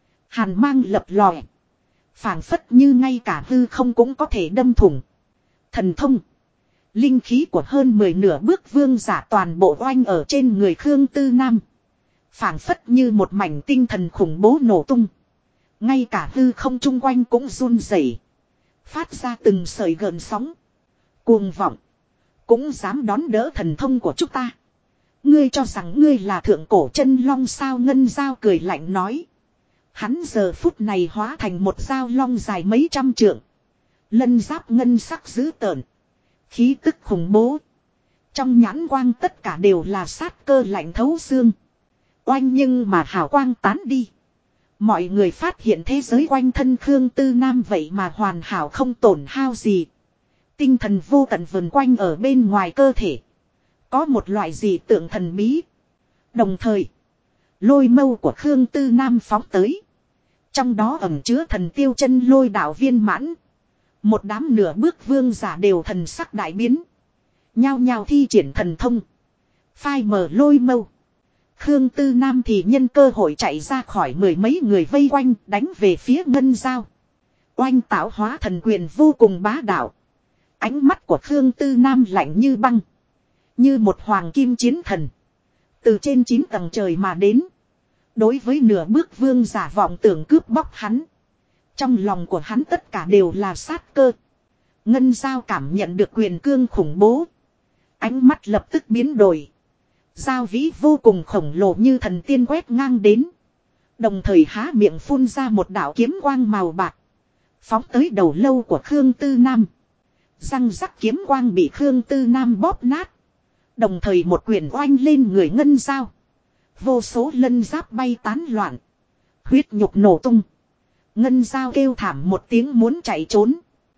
Hàn mang lập lòe. Phảng phất như ngay cả hư không cũng có thể đâm thủng. Thần thông. Linh khí của hơn 10 nửa bước vương giả toàn bộ oanh ở trên người Khương Tư Nam. Phảng phất như một mảnh tinh thần khủng bố nổ tung. Ngay cả hư không chung quanh cũng run rẩy, phát ra từng sợi gợn sóng. Cuồng vọng. Cũng dám đón đỡ thần thông của chúng ta. Ngươi cho rằng ngươi là thượng cổ chân long sao? Ngân Giao cười lạnh nói. Hắn giờ phút này hóa thành một dao long dài mấy trăm trượng. Lân giáp ngân sắc dữ tợn. Khí tức khủng bố. Trong nhãn quang tất cả đều là sát cơ lạnh thấu xương. Oanh, nhưng mà hào quang tán đi. Mọi người phát hiện thế giới quanh thân Khương Tư Nam vậy mà hoàn hảo không tổn hao gì. Tinh thần vô tận vần quanh ở bên ngoài cơ thể. Có một loại dị tượng thần bí. Đồng thời, lôi mâu của Khương Tư Nam phóng tới. Trong đó ẩn chứa thần tiêu chân lôi đạo viên mãn. Một đám nửa bước vương giả đều thần sắc đại biến. Nhao nhao thi triển thần thông. Phai mờ lôi mâu. Khương Tư Nam thì nhân cơ hội chạy ra khỏi 10 mấy người vây quanh, đánh về phía Ngân Giao. Oanh, tạo hóa thần quyền vô cùng bá đạo. Ánh mắt của Khương Tư Nam lạnh như băng. Như một hoàng kim chiến thần. Từ trên 9 tầng trời mà đến. Đối với nửa bước vương giả vọng tưởng cướp bóc hắn. Trong lòng của hắn tất cả đều là sát cơ. Ngân Giao cảm nhận được quyền cương khủng bố. Ánh mắt lập tức biến đổi. Giao vĩ vô cùng khổng lồ như thần tiên quét ngang đến. Đồng thời há miệng phun ra một đạo kiếm quang màu bạc. Phóng tới đầu lâu của Khương Tư Nam. Răng rắc kiếm quang bị Khương Tư Nam bóp nát. Đồng thời một quyền oanh lên người ngân dao. Vô số lân giáp bay tán loạn. Huyết nhục nổ tung. Ngân dao kêu thảm một tiếng muốn chạy trốn.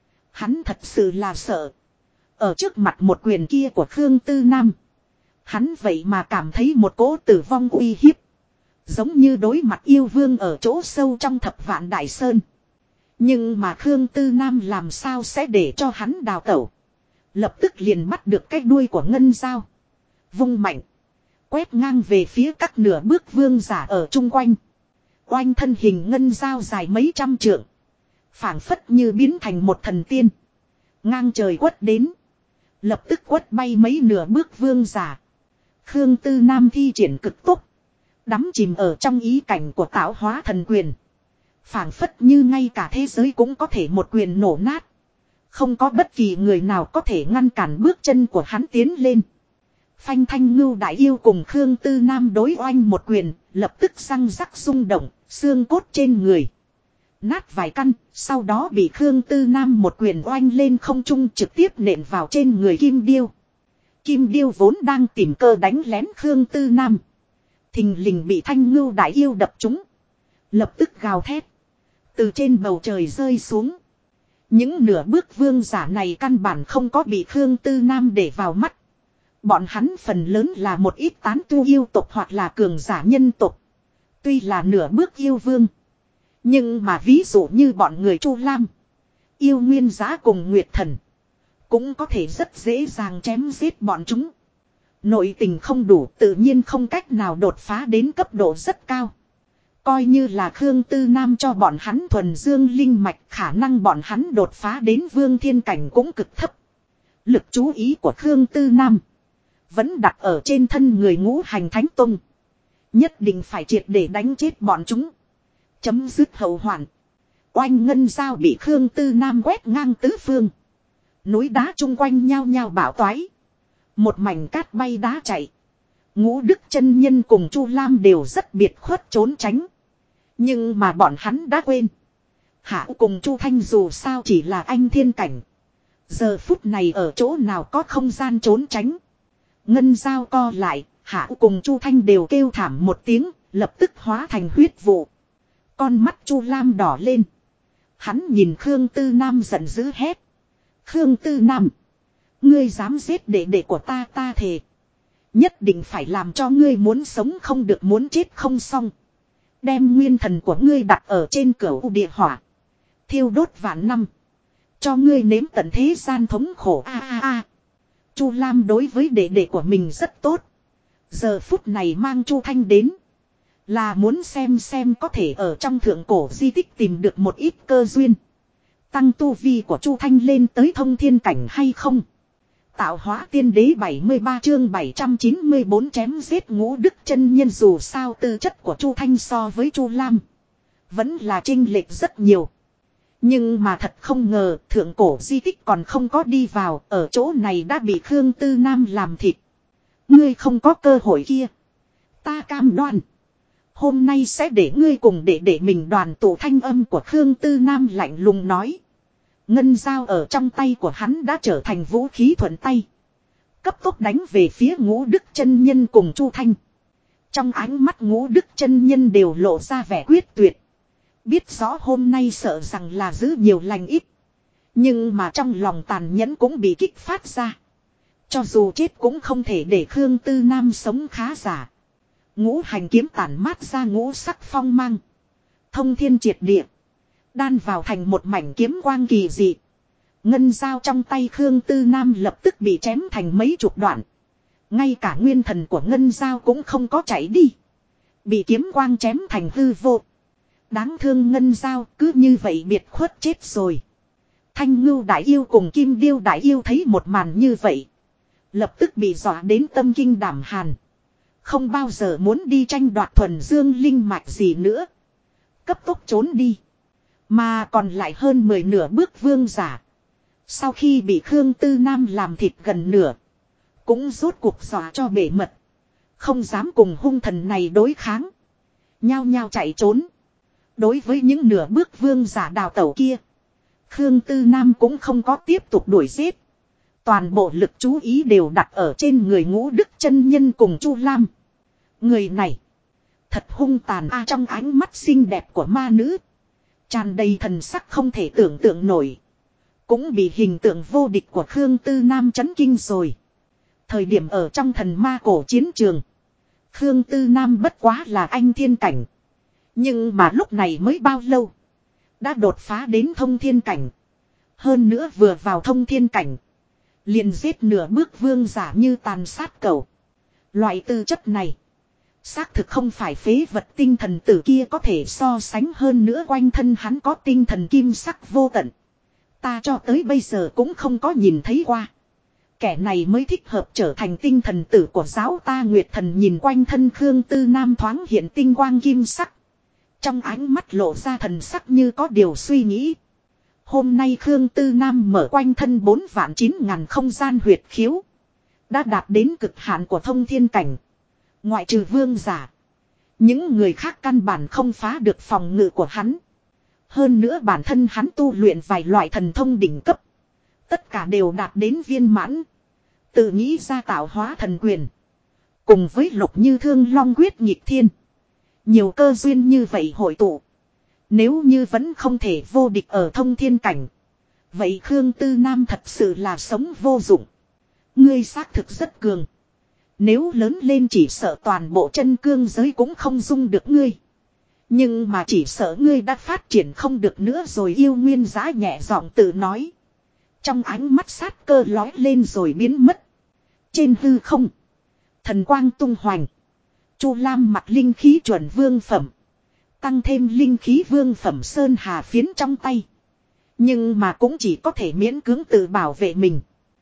Hắn thật sự là sợ. Ở trước mặt một quyền kia của Khương Tư Nam. Hắn vậy mà cảm thấy một cỗ tử vong uy hiếp. Giống như đối mặt yêu vương ở chỗ sâu trong thập vạn đại sơn. Nhưng mà Khương Tư Nam làm sao sẽ để cho hắn đào tẩu. Lập tức liền bắt được cái đuôi của ngân dao. Vung mạnh. Quét ngang về phía các nửa bước vương giả ở chung quanh. Oanh thân hình ngân dao dài mấy trăm trượng. Phảng phất như biến thành một thần tiên. Ngang trời quất đến. Lập tức quất bay mấy nửa bước vương giả. Khương Tư Nam thi triển cực tốc. Đắm chìm ở trong ý cảnh của tạo hóa thần quyền. Phảng phất như ngay cả thế giới cũng có thể một quyền nổ nát. Không có bất kỳ người nào có thể ngăn cản bước chân của hắn tiến lên. Phanh Thanh Ngưu Đại Yêu cùng Khương Tư Nam đối oanh một quyền, lập tức răng rắc rung động, xương cốt trên người. Nát vài căn, sau đó bị Khương Tư Nam một quyền oanh lên không trung trực tiếp nện vào trên người Kim Điêu. Kim Điêu vốn đang tìm cơ đánh lén Khương Tư Nam. Thình lình bị Thanh Ngưu Đại Yêu đập trúng. Lập tức gào thét. Từ trên bầu trời rơi xuống. Những nửa bước vương giả này căn bản không có bị Khương Tư Nam để vào mắt. Bọn hắn phần lớn là một ít tán tu yêu tộc hoặc là cường giả nhân tộc. Tuy là nửa bước yêu vương. Nhưng mà ví dụ như bọn người Chu Lam. Yêu Nguyên Giá cùng Nguyệt Thần. Cũng có thể rất dễ dàng chém giết bọn chúng. Nội tình không đủ tự nhiên không cách nào đột phá đến cấp độ rất cao. Coi như là Khương Tư Nam cho bọn hắn thuần dương linh mạch, khả năng bọn hắn đột phá đến vương thiên cảnh cũng cực thấp. Lực chú ý của Khương Tư Nam vẫn đặt ở trên thân người Ngũ Hành Thánh Tông. Nhất định phải triệt để đánh chết bọn chúng. Chấm dứt hậu hoạn. Oanh ngân dao bị Khương Tư Nam quét ngang tứ phương. Núi đá chung quanh nhao nhao bão toái. Một mảnh cát bay đá chạy. Ngũ Đức chân nhân cùng Chu Lam đều rất biệt khuất trốn tránh. Nhưng mà bọn hắn đã quên. Hạ cùng Chu Thanh dù sao chỉ là anh thiên cảnh. Giờ phút này ở chỗ nào có không gian trốn tránh. Ngân dao co lại, Hạ cùng Chu Thanh đều kêu thảm một tiếng, lập tức hóa thành huyết vụ. Con mắt Chu Lam đỏ lên. Hắn nhìn Khương Tư Nam giận dữ hét. Khương Tư Nam, ngươi dám giết đệ đệ của ta thề. Nhất định phải làm cho ngươi muốn sống không được muốn chết không xong. Đem nguyên thần của ngươi đặt ở trên cửu địa hỏa. Thiêu đốt vạn năm. Cho ngươi nếm tận thế gian thống khổ a. Chu Lam đối với đệ đệ của mình rất tốt. Giờ phút này mang Chu Thanh đến. Là muốn xem có thể ở trong thượng cổ di tích tìm được một ít cơ duyên. Tăng tu vi của Chu Thanh lên tới thông thiên cảnh hay không. Tạo hóa tiên đế 73 chương 794 chém giết Ngũ Đức chân nhân dù sao tư chất của Chu Thanh so với Chu Lam. Vẫn là chênh lệch rất nhiều. Nhưng mà thật không ngờ thượng cổ di tích còn không có đi vào. Ở chỗ này đã bị Khương Tư Nam làm thịt. Ngươi không có cơ hội kia. Ta cam đoan. Hôm nay sẽ để ngươi cùng để mình đoàn tụ thanh âm của Khương Tư Nam lạnh lùng nói. Ngân dao ở trong tay của hắn đã trở thành vũ khí thuận tay. Cấp tốc đánh về phía Ngũ Đức chân nhân cùng Chu Thanh. Trong ánh mắt Ngũ Đức chân nhân đều lộ ra vẻ quyết tuyệt. Biết rõ hôm nay sợ rằng là giữ nhiều lành ít. Nhưng mà trong lòng tàn nhẫn cũng bị kích phát ra. Cho dù chết cũng không thể để Khương Tư Nam sống khá giả. Ngũ hành kiếm tản mát ra ngũ sắc phong mang. Thông thiên triệt địa. Đan vào thành một mảnh kiếm quang kỳ dị. Ngân dao trong tay Khương Tư Nam lập tức bị chém thành mấy chục đoạn. Ngay cả nguyên thần của ngân dao cũng không có chạy đi. Bị kiếm quang chém thành hư vô. Đáng thương ngân dao cứ như vậy biệt khuất chết rồi. Thanh Ngưu Đại Yêu cùng Kim Điêu Đại Yêu thấy một màn như vậy. Lập tức bị dọa đến tâm kinh đảm hàn. Không bao giờ muốn đi tranh đoạt thuần dương linh mạch gì nữa. Cấp tốc trốn đi. Mà còn lại hơn 10 nửa bước vương giả. Sau khi bị Khương Tư Nam làm thịt gần nửa. Cũng rốt cuộc dọa cho bể mật. Không dám cùng hung thần này đối kháng. nhao nhao chạy trốn. Đối với những nửa bước vương giả đào tẩu kia, Khương Tư Nam cũng không có tiếp tục đuổi giết. Toàn bộ lực chú ý đều đặt ở trên người Ngũ Đức chân nhân cùng Chu Lam. Người này thật hung tàn a, trong ánh mắt xinh đẹp của ma nữ tràn đầy thần sắc không thể tưởng tượng nổi. Cũng bị hình tượng vô địch của Khương Tư Nam chấn kinh rồi. Thời điểm ở trong thần ma cổ chiến trường, Khương Tư Nam bất quá là anh thiên cảnh. Nhưng mà lúc này mới bao lâu, đã đột phá đến thông thiên cảnh. Hơn nữa vừa vào thông thiên cảnh, liền giết nửa bước vương giả như tàn sát cẩu. Loại tư chất này xác thực không phải phế vật tinh thần tử kia có thể so sánh, hơn nữa quanh thân hắn có tinh thần kim sắc vô tận. Ta cho tới bây giờ cũng không có nhìn thấy qua. Kẻ này mới thích hợp trở thành tinh thần tử của giáo ta. Nguyệt Thần nhìn quanh thân Khương Tư Nam thoáng hiện tinh quang kim sắc. Trong ánh mắt lộ ra thần sắc như có điều suy nghĩ. Hôm nay Khương Tư Nam mở quanh thân 4.900.000 không gian huyệt khiếu. Đã đạt đến cực hạn của thông thiên cảnh. Ngoại trừ vương giả, những người khác căn bản không phá được phòng ngự của hắn. Hơn nữa bản thân hắn tu luyện vài loại thần thông đỉnh cấp. Tất cả đều đạt đến viên mãn. Tự nghĩ ra tạo hóa thần quyền. Cùng với Lục Như Thương Long quyết nhịp thiên. Nhiều cơ duyên như vậy hội tụ. Nếu như vẫn không thể vô địch ở thông thiên cảnh, vậy Khương Tư Nam thật sự là sống vô dụng. Ngươi xác thực rất cường. Nếu lớn lên chỉ sợ toàn bộ chân cương giới cũng không dung được ngươi. Nhưng mà chỉ sợ ngươi đã phát triển không được nữa rồi. Yêu Nguyên Giá nhẹ giọng tự nói. Trong ánh mắt sát cơ lói lên rồi biến mất. Trên hư không, thần quang tung hoành. Chu Lam mặc linh khí chuẩn vương phẩm, tăng thêm linh khí vương phẩm sơn hà phiến trong tay. Nhưng mà cũng chỉ có thể miễn cưỡng tự bảo vệ mình.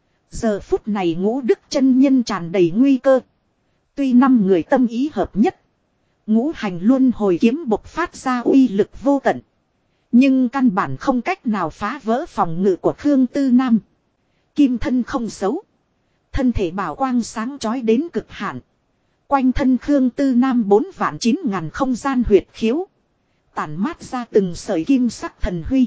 Giờ phút này Ngũ Đức chân nhân tràn đầy nguy cơ. Tuy 5 người tâm ý hợp nhất, ngũ hành luân hồi kiếm bộc phát ra uy lực vô tận, nhưng căn bản không cách nào phá vỡ phòng ngự của Khương Tư Nam. Kim thân không xấu, thân thể bảo quang sáng chói đến cực hạn. Quanh thân Khương Tư Nam 4.900.000 không gian huyệt khiếu tản mát ra từng sợi kim sắc thần huy,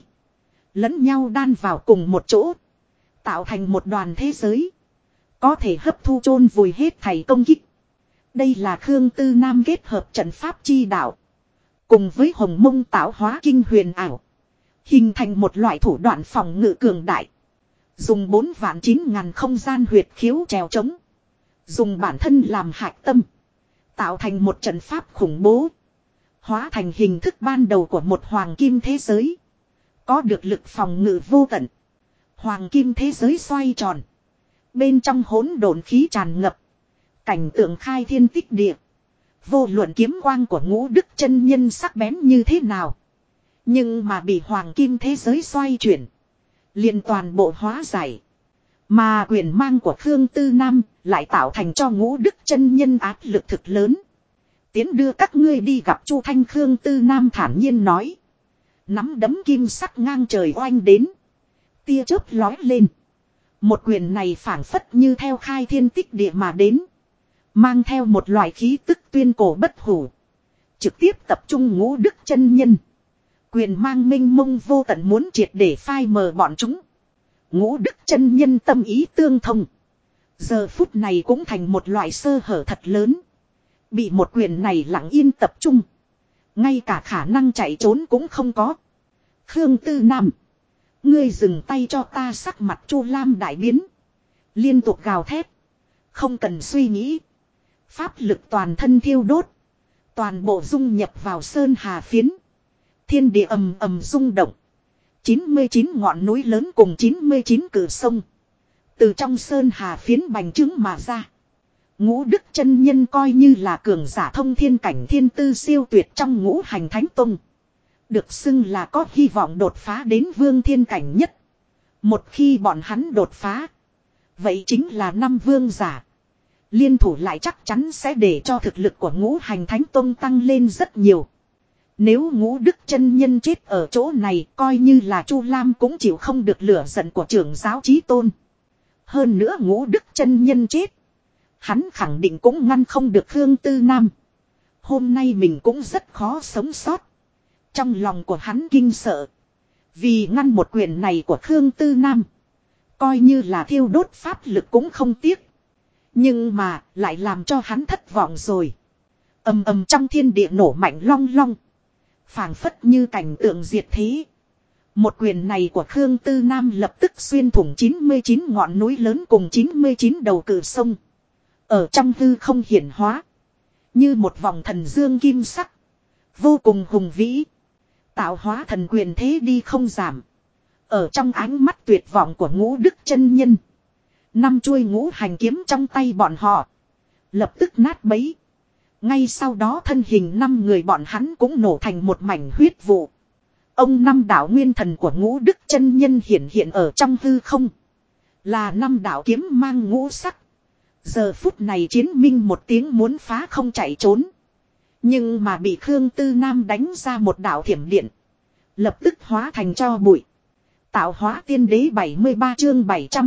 lẫn nhau đan vào cùng một chỗ, tạo thành một đoàn thế giới, có thể hấp thu chôn vùi hết thảy công kích. Đây là Khương Tư Nam kết hợp trận pháp chi đạo cùng với Hồng Mông tạo hóa kinh huyền ảo, hình thành một loại thủ đoạn phòng ngự cường đại. Dùng 4.900.000 không gian huyệt khiếu trèo trống, dùng bản thân làm hạch tâm, tạo thành một trận pháp khủng bố, hóa thành hình thức ban đầu của một hoàng kim thế giới, có được lực phòng ngự vô tận. Hoàng kim thế giới xoay tròn, bên trong hỗn độn khí tràn ngập, cảnh tượng khai thiên tích địa. Vô luận kiếm quang của Ngũ Đức chân nhân sắc bén như thế nào, nhưng mà bị hoàng kim thế giới xoay chuyển, liền toàn bộ hóa giải. Mà quyền mang của Khương Tư Nam lại tạo thành cho Ngũ Đức chân nhân áp lực thực lớn. Tiến đưa các ngươi đi gặp Chu Thanh. Khương Tư Nam thản nhiên nói. Nắm đấm kim sắc ngang trời oanh đến, tia chớp lói lên. Một quyền này phảng phất như theo khai thiên tích địa mà đến, mang theo một loại khí tức tuyên cổ bất hủ, trực tiếp tập trung Ngũ Đức chân nhân. Quyền mang minh mông vô tận, muốn triệt để phai mờ bọn chúng. Ngũ Đức chân nhân tâm ý tương thông, giờ phút này cũng thành một loại sơ hở thật lớn, bị một quyền này lặng yên tập trung, ngay cả khả năng chạy trốn cũng không có. Khương Tư Nam, ngươi dừng tay cho ta. Sắc mặt Chu Lam đại biến, liên tục gào thét. Không cần suy nghĩ, pháp lực toàn thân thiêu đốt, toàn bộ dung nhập vào sơn hà phiến. Thiên địa ầm ầm rung động, 99 ngọn núi lớn cùng 99 cử sông từ trong sơn hà phiến bành trướng mà ra. Ngũ Đức chân nhân coi như là cường giả thông thiên cảnh thiên tư siêu tuyệt trong ngũ hành thánh tông, được xưng là có hy vọng đột phá đến vương thiên cảnh nhất. Một khi bọn hắn đột phá, vậy chính là 5 vương giả. Liên thủ lại chắc chắn sẽ để cho thực lực của ngũ hành thánh tông tăng lên rất nhiều. Nếu Ngũ Đức chân nhân chết ở chỗ này, coi như là Chu Lam cũng chịu không được lửa giận của trưởng giáo chí tôn. Hơn nữa Ngũ Đức chân nhân chết, hắn khẳng định cũng ngăn không được Khương Tư Nam. Hôm nay mình cũng rất khó sống sót. Trong lòng của hắn kinh sợ. Vì ngăn một quyền này của Khương Tư Nam. Coi như là thiêu đốt pháp lực cũng không tiếc. Nhưng mà lại làm cho hắn thất vọng rồi. Ầm ầm trong thiên địa nổ mạnh long long. Phảng phất như cảnh tượng diệt thế. Một quyền này của Khương Tư Nam lập tức xuyên thủng 99 ngọn núi lớn cùng 99 đầu cử sông. Ở trong hư không hiển hóa. Như một vòng thần dương kim sắc. Vô cùng hùng vĩ. Tạo hóa thần quyền thế đi không giảm. Ở trong ánh mắt tuyệt vọng của Ngũ Đức chân nhân. 5 chuôi ngũ hành kiếm trong tay bọn họ. Lập tức nát bấy. Ngay sau đó thân hình 5 người bọn hắn cũng nổ thành một mảnh huyết vụ. Ông 5 đạo nguyên thần của Ngũ Đức chân nhân hiện hiện ở trong hư không. Là 5 đạo kiếm mang ngũ sắc. Giờ phút này chiến minh một tiếng muốn phá không chạy trốn. Nhưng mà bị Khương Tư Nam đánh ra một đạo thiểm điện. Lập tức hóa thành tro bụi. Tạo hóa tiên đế 73 chương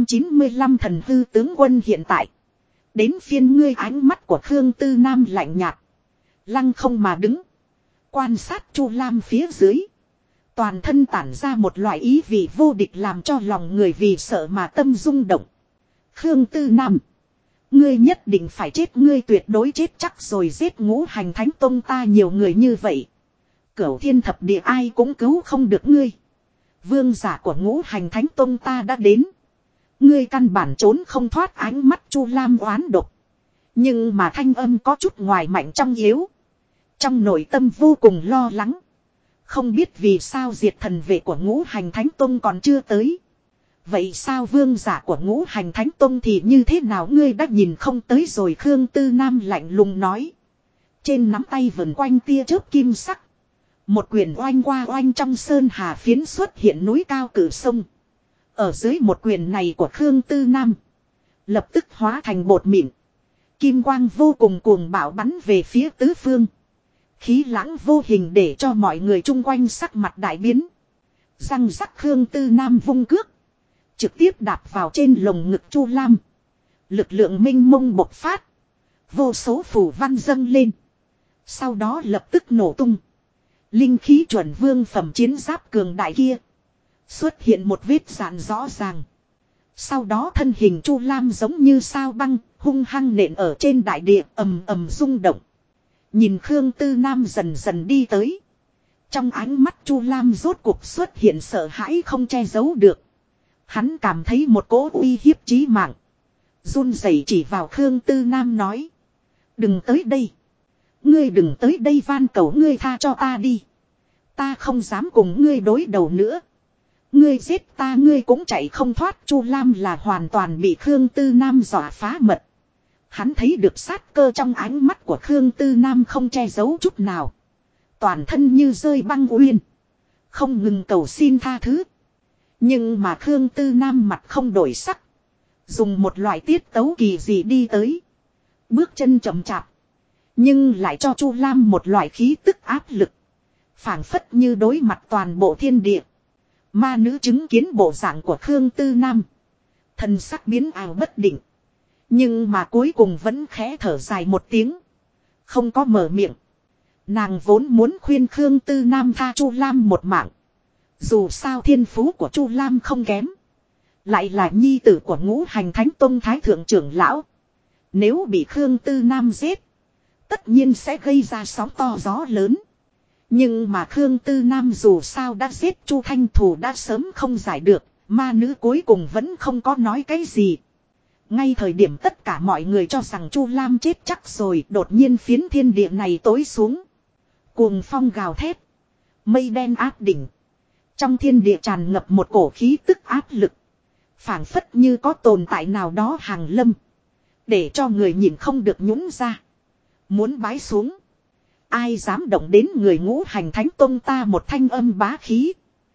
795 thần hư tướng quân hiện tại. Đến phiên ngươi. Ánh mắt của Khương Tư Nam lạnh nhạt. Lăng không mà đứng. Quan sát Chu Lam phía dưới. Toàn thân tản ra một loại ý vị vô địch làm cho lòng người vì sợ mà tâm rung động. Khương Tư Nam. Ngươi nhất định phải chết, ngươi tuyệt đối chết chắc rồi. Giết Ngũ Hành Thánh Tông ta nhiều người như vậy. Cửu thiên thập địa ai cũng cứu không được ngươi. Vương giả của Ngũ Hành Thánh Tông ta đã đến. Ngươi căn bản trốn không thoát ánh mắt Chu Lam oán độc. Nhưng mà thanh âm có chút ngoài mạnh trong yếu. Trong nội tâm vô cùng lo lắng. Không biết vì sao diệt thần vệ của Ngũ Hành Thánh Tông còn chưa tới. Vậy sao vương giả của Ngũ Hành Thánh Tông thì như thế nào ngươi đã nhìn không tới rồi. Khương Tư Nam lạnh lùng nói. Trên nắm tay vần quanh tia chớp kim sắc. Một quyền oanh qua oanh trong sơn hà phiến xuất hiện núi cao cử sông. Ở dưới một quyền này của Khương Tư Nam. Lập tức hóa thành bột mịn. Kim quang vô cùng cuồng bạo bắn về phía tứ phương. Khí lãng vô hình để cho mọi người chung quanh sắc mặt đại biến. Răng rắc Khương Tư Nam vung cước. Trực tiếp đạp vào trên lồng ngực Chu Lam. Lực lượng minh mông bộc phát. Vô số phù văn dâng lên. Sau đó lập tức nổ tung. Linh khí chuẩn vương phẩm chiến giáp cường đại kia. Xuất hiện một vết dạn rõ ràng. Sau đó thân hình Chu Lam giống như sao băng, hung hăng nện ở trên đại địa ầm ầm rung động. Nhìn Khương Tư Nam dần dần đi tới. Trong ánh mắt Chu Lam rốt cuộc xuất hiện sợ hãi không che giấu được. Hắn cảm thấy một cỗ uy hiếp chí mạng. Run rẩy chỉ vào Khương Tư Nam nói. Đừng tới đây. Ngươi đừng tới đây, van cầu ngươi tha cho ta đi. Ta không dám cùng ngươi đối đầu nữa. Ngươi giết ta ngươi cũng chạy không thoát. Chu Lam là hoàn toàn bị Khương Tư Nam dọa phá mật. Hắn thấy được sát cơ trong ánh mắt của Khương Tư Nam không che giấu chút nào. Toàn thân như rơi băng uyên. Không ngừng cầu xin tha thứ. Nhưng mà Khương Tư Nam mặt không đổi sắc. Dùng một loại tiết tấu kỳ dị đi tới. Bước chân chậm chạp. Nhưng lại cho Chu Lam một loại khí tức áp lực. Phảng phất như đối mặt toàn bộ thiên địa. Ma nữ chứng kiến bộ dạng của Khương Tư Nam. Thần sắc biến ảo bất định. Nhưng mà cuối cùng vẫn khẽ thở dài một tiếng. Không có mở miệng. Nàng vốn muốn khuyên Khương Tư Nam tha Chu Lam một mạng. Dù sao thiên phú của Chu Lam không kém. Lại là nhi tử của Ngũ Hành Thánh Tông Thái Thượng trưởng lão. Nếu bị Khương Tư Nam giết. Tất nhiên sẽ gây ra sóng to gió lớn. Nhưng mà Khương Tư Nam dù sao đã giết Chu Thanh Thù đã sớm không giải được. Ma nữ cuối cùng vẫn không có nói cái gì. Ngay thời điểm tất cả mọi người cho rằng Chu Lam chết chắc rồi. Đột nhiên phiến thiên địa này tối xuống. Cuồng phong gào thét. Mây đen áp đỉnh. Trong thiên địa tràn ngập một cổ khí tức áp lực. Phảng phất như có tồn tại nào đó hàng lâm. Để cho người nhìn không được nhũn ra. Muốn bái xuống. Ai dám động đến người Ngũ Hành Thánh Tông ta, một thanh âm bá khí.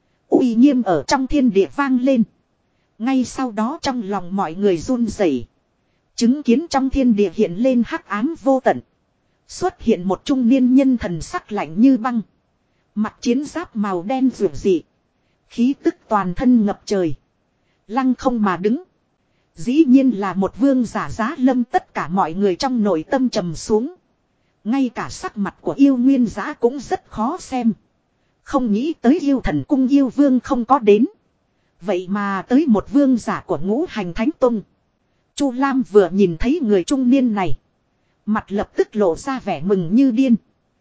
Uy nghiêm ở trong thiên địa vang lên. Ngay sau đó trong lòng mọi người run rẩy. Chứng kiến trong thiên địa hiện lên hắc ám vô tận. Xuất hiện một trung niên nhân thần sắc lạnh như băng. Mặc chiến giáp màu đen rực dị. Khí tức toàn thân ngập trời. Lăng không mà đứng. Dĩ nhiên là một vương giả giá lâm, tất cả mọi người trong nội tâm trầm xuống. Ngay cả sắc mặt của yêu nguyên giã cũng rất khó xem. Không nghĩ tới yêu thần cung yêu vương không có đến. Vậy mà tới một vương giả của ngũ hành thánh tông. Chu Lam vừa nhìn thấy người trung niên này. Mặt lập tức lộ ra vẻ mừng như điên.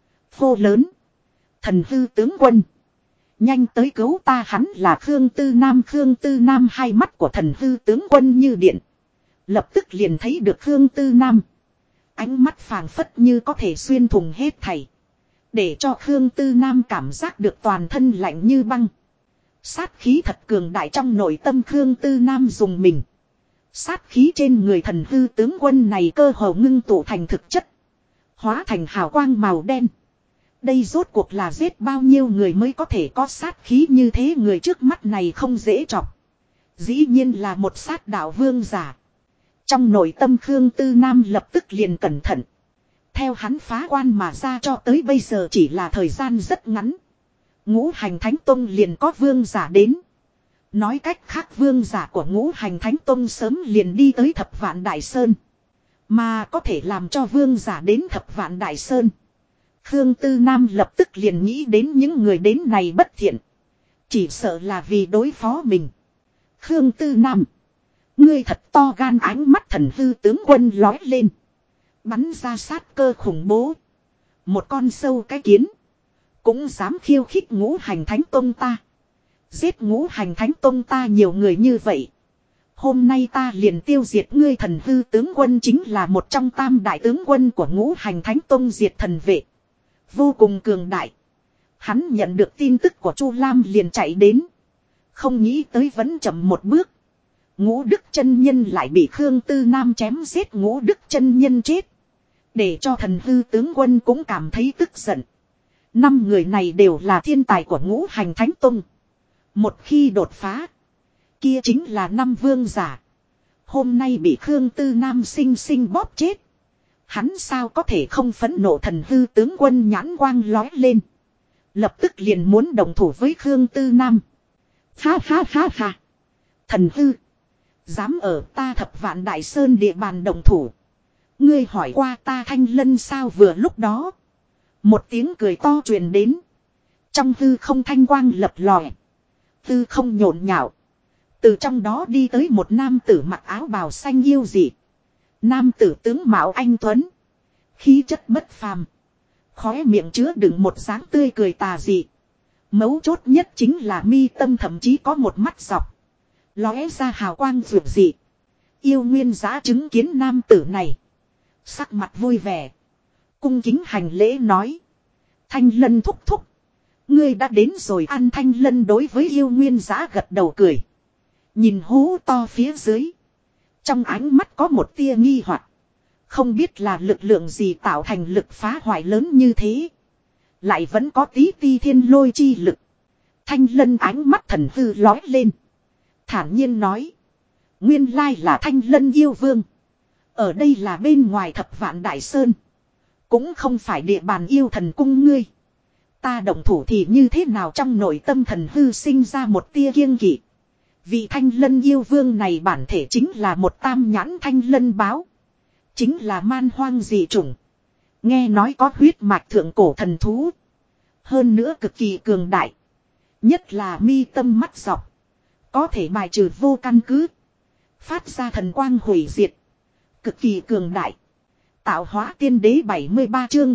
Hô lớn. Thần hư tướng quân. Nhanh tới cứu ta, hắn là Khương Tư Nam. Khương Tư Nam, hai mắt của thần hư tướng quân như điện. Lập tức liền thấy được Khương Tư Nam. Ánh mắt phảng phất như có thể xuyên thủng hết thảy. Để cho Khương Tư Nam cảm giác được toàn thân lạnh như băng. Sát khí thật cường đại trong nội tâm Khương Tư Nam dùng mình. Sát khí trên người thần hư tướng quân này cơ hồ ngưng tụ thành thực chất. Hóa thành hào quang màu đen. Đây rốt cuộc là giết bao nhiêu người mới có thể có sát khí như thế, người trước mắt này không dễ chọc. Dĩ nhiên là một sát đạo vương giả. Trong nội tâm Khương Tư Nam lập tức liền cẩn thận. Theo hắn phá quan mà ra cho tới bây giờ chỉ là thời gian rất ngắn. Ngũ hành thánh tông liền có vương giả đến. Nói cách khác vương giả của ngũ hành thánh tông sớm liền đi tới Thập Vạn Đại Sơn. Mà có thể làm cho vương giả đến Thập Vạn Đại Sơn. Khương Tư Nam lập tức liền nghĩ đến những người đến này bất thiện. Chỉ sợ là vì đối phó mình. Khương Tư Nam. Ngươi thật to gan, ánh mắt thần hư tướng quân lói lên. Bắn ra sát cơ khủng bố. Một con sâu cái kiến. Cũng dám khiêu khích ngũ hành thánh tông ta. Giết ngũ hành thánh tông ta nhiều người như vậy. Hôm nay ta liền tiêu diệt ngươi. Thần hư tướng quân chính là một trong tam đại tướng quân của ngũ hành thánh tông diệt thần vệ. Vô cùng cường đại. Hắn nhận được tin tức của Chu Lam liền chạy đến. Không nghĩ tới vẫn chậm một bước. Ngũ Đức chân nhân lại bị Khương Tư Nam chém giết. Ngũ Đức chân nhân chết. Để cho thần hư tướng quân cũng cảm thấy tức giận. 5 người này đều là thiên tài của ngũ hành thánh tông. Một khi đột phá. Kia chính là 5 vương giả. Hôm nay bị Khương Tư Nam sinh sinh bóp chết. Hắn sao có thể không phẫn nộ. Thần hư tướng quân nhãn quang lói lên. Lập tức liền muốn đồng thủ với Khương Tư Nam. Ha ha ha ha. Thần hư. Dám ở ta Thập Vạn Đại Sơn địa bàn đồng thủ. Ngươi hỏi qua ta Thanh Lân sao? Vừa lúc đó. Một tiếng cười to truyền đến. Trong hư không thanh quang lập lòe. Hư không nhộn nhạo. Từ trong đó đi tới một nam tử mặc áo bào xanh yêu dị. Nam tử tướng mạo anh tuấn. Khí chất bất phàm. Khóe miệng chứa đựng một dáng tươi cười tà dị. Mấu chốt nhất chính là mi tâm thậm chí có một mắt dọc. Lóe ra hào quang rực dị. Yêu nguyên giã chứng kiến nam tử này. Sắc mặt vui vẻ. Cung kính hành lễ nói. Thanh Lân thúc thúc. Ngươi đã đến rồi. An Thanh Lân đối với yêu nguyên giã gật đầu cười. Nhìn hố to phía dưới. Trong ánh mắt có một tia nghi hoặc. Không biết là lực lượng gì tạo thành lực phá hoại lớn như thế. Lại vẫn có tí ti thiên lôi chi lực. Thanh Lân ánh mắt thần hư lói lên. Thản nhiên nói. Nguyên lai là Thanh Lân yêu vương. Ở đây là bên ngoài Thập Vạn Đại Sơn. Cũng không phải địa bàn yêu thần cung ngươi. Ta động thủ thì như thế nào? Trong nội tâm thần hư sinh ra một tia kiêng kỵ. Vị Thanh Lân yêu vương này bản thể chính là một tam nhãn thanh lân báo. Chính là man hoang dị chủng. Nghe nói có huyết mạch thượng cổ thần thú. Hơn nữa cực kỳ cường đại. Nhất là mi tâm mắt dọc. Có thể bài trừ vô căn cứ. Phát ra thần quang hủy diệt. Cực kỳ cường đại. Tạo hóa tiên đế 73 chương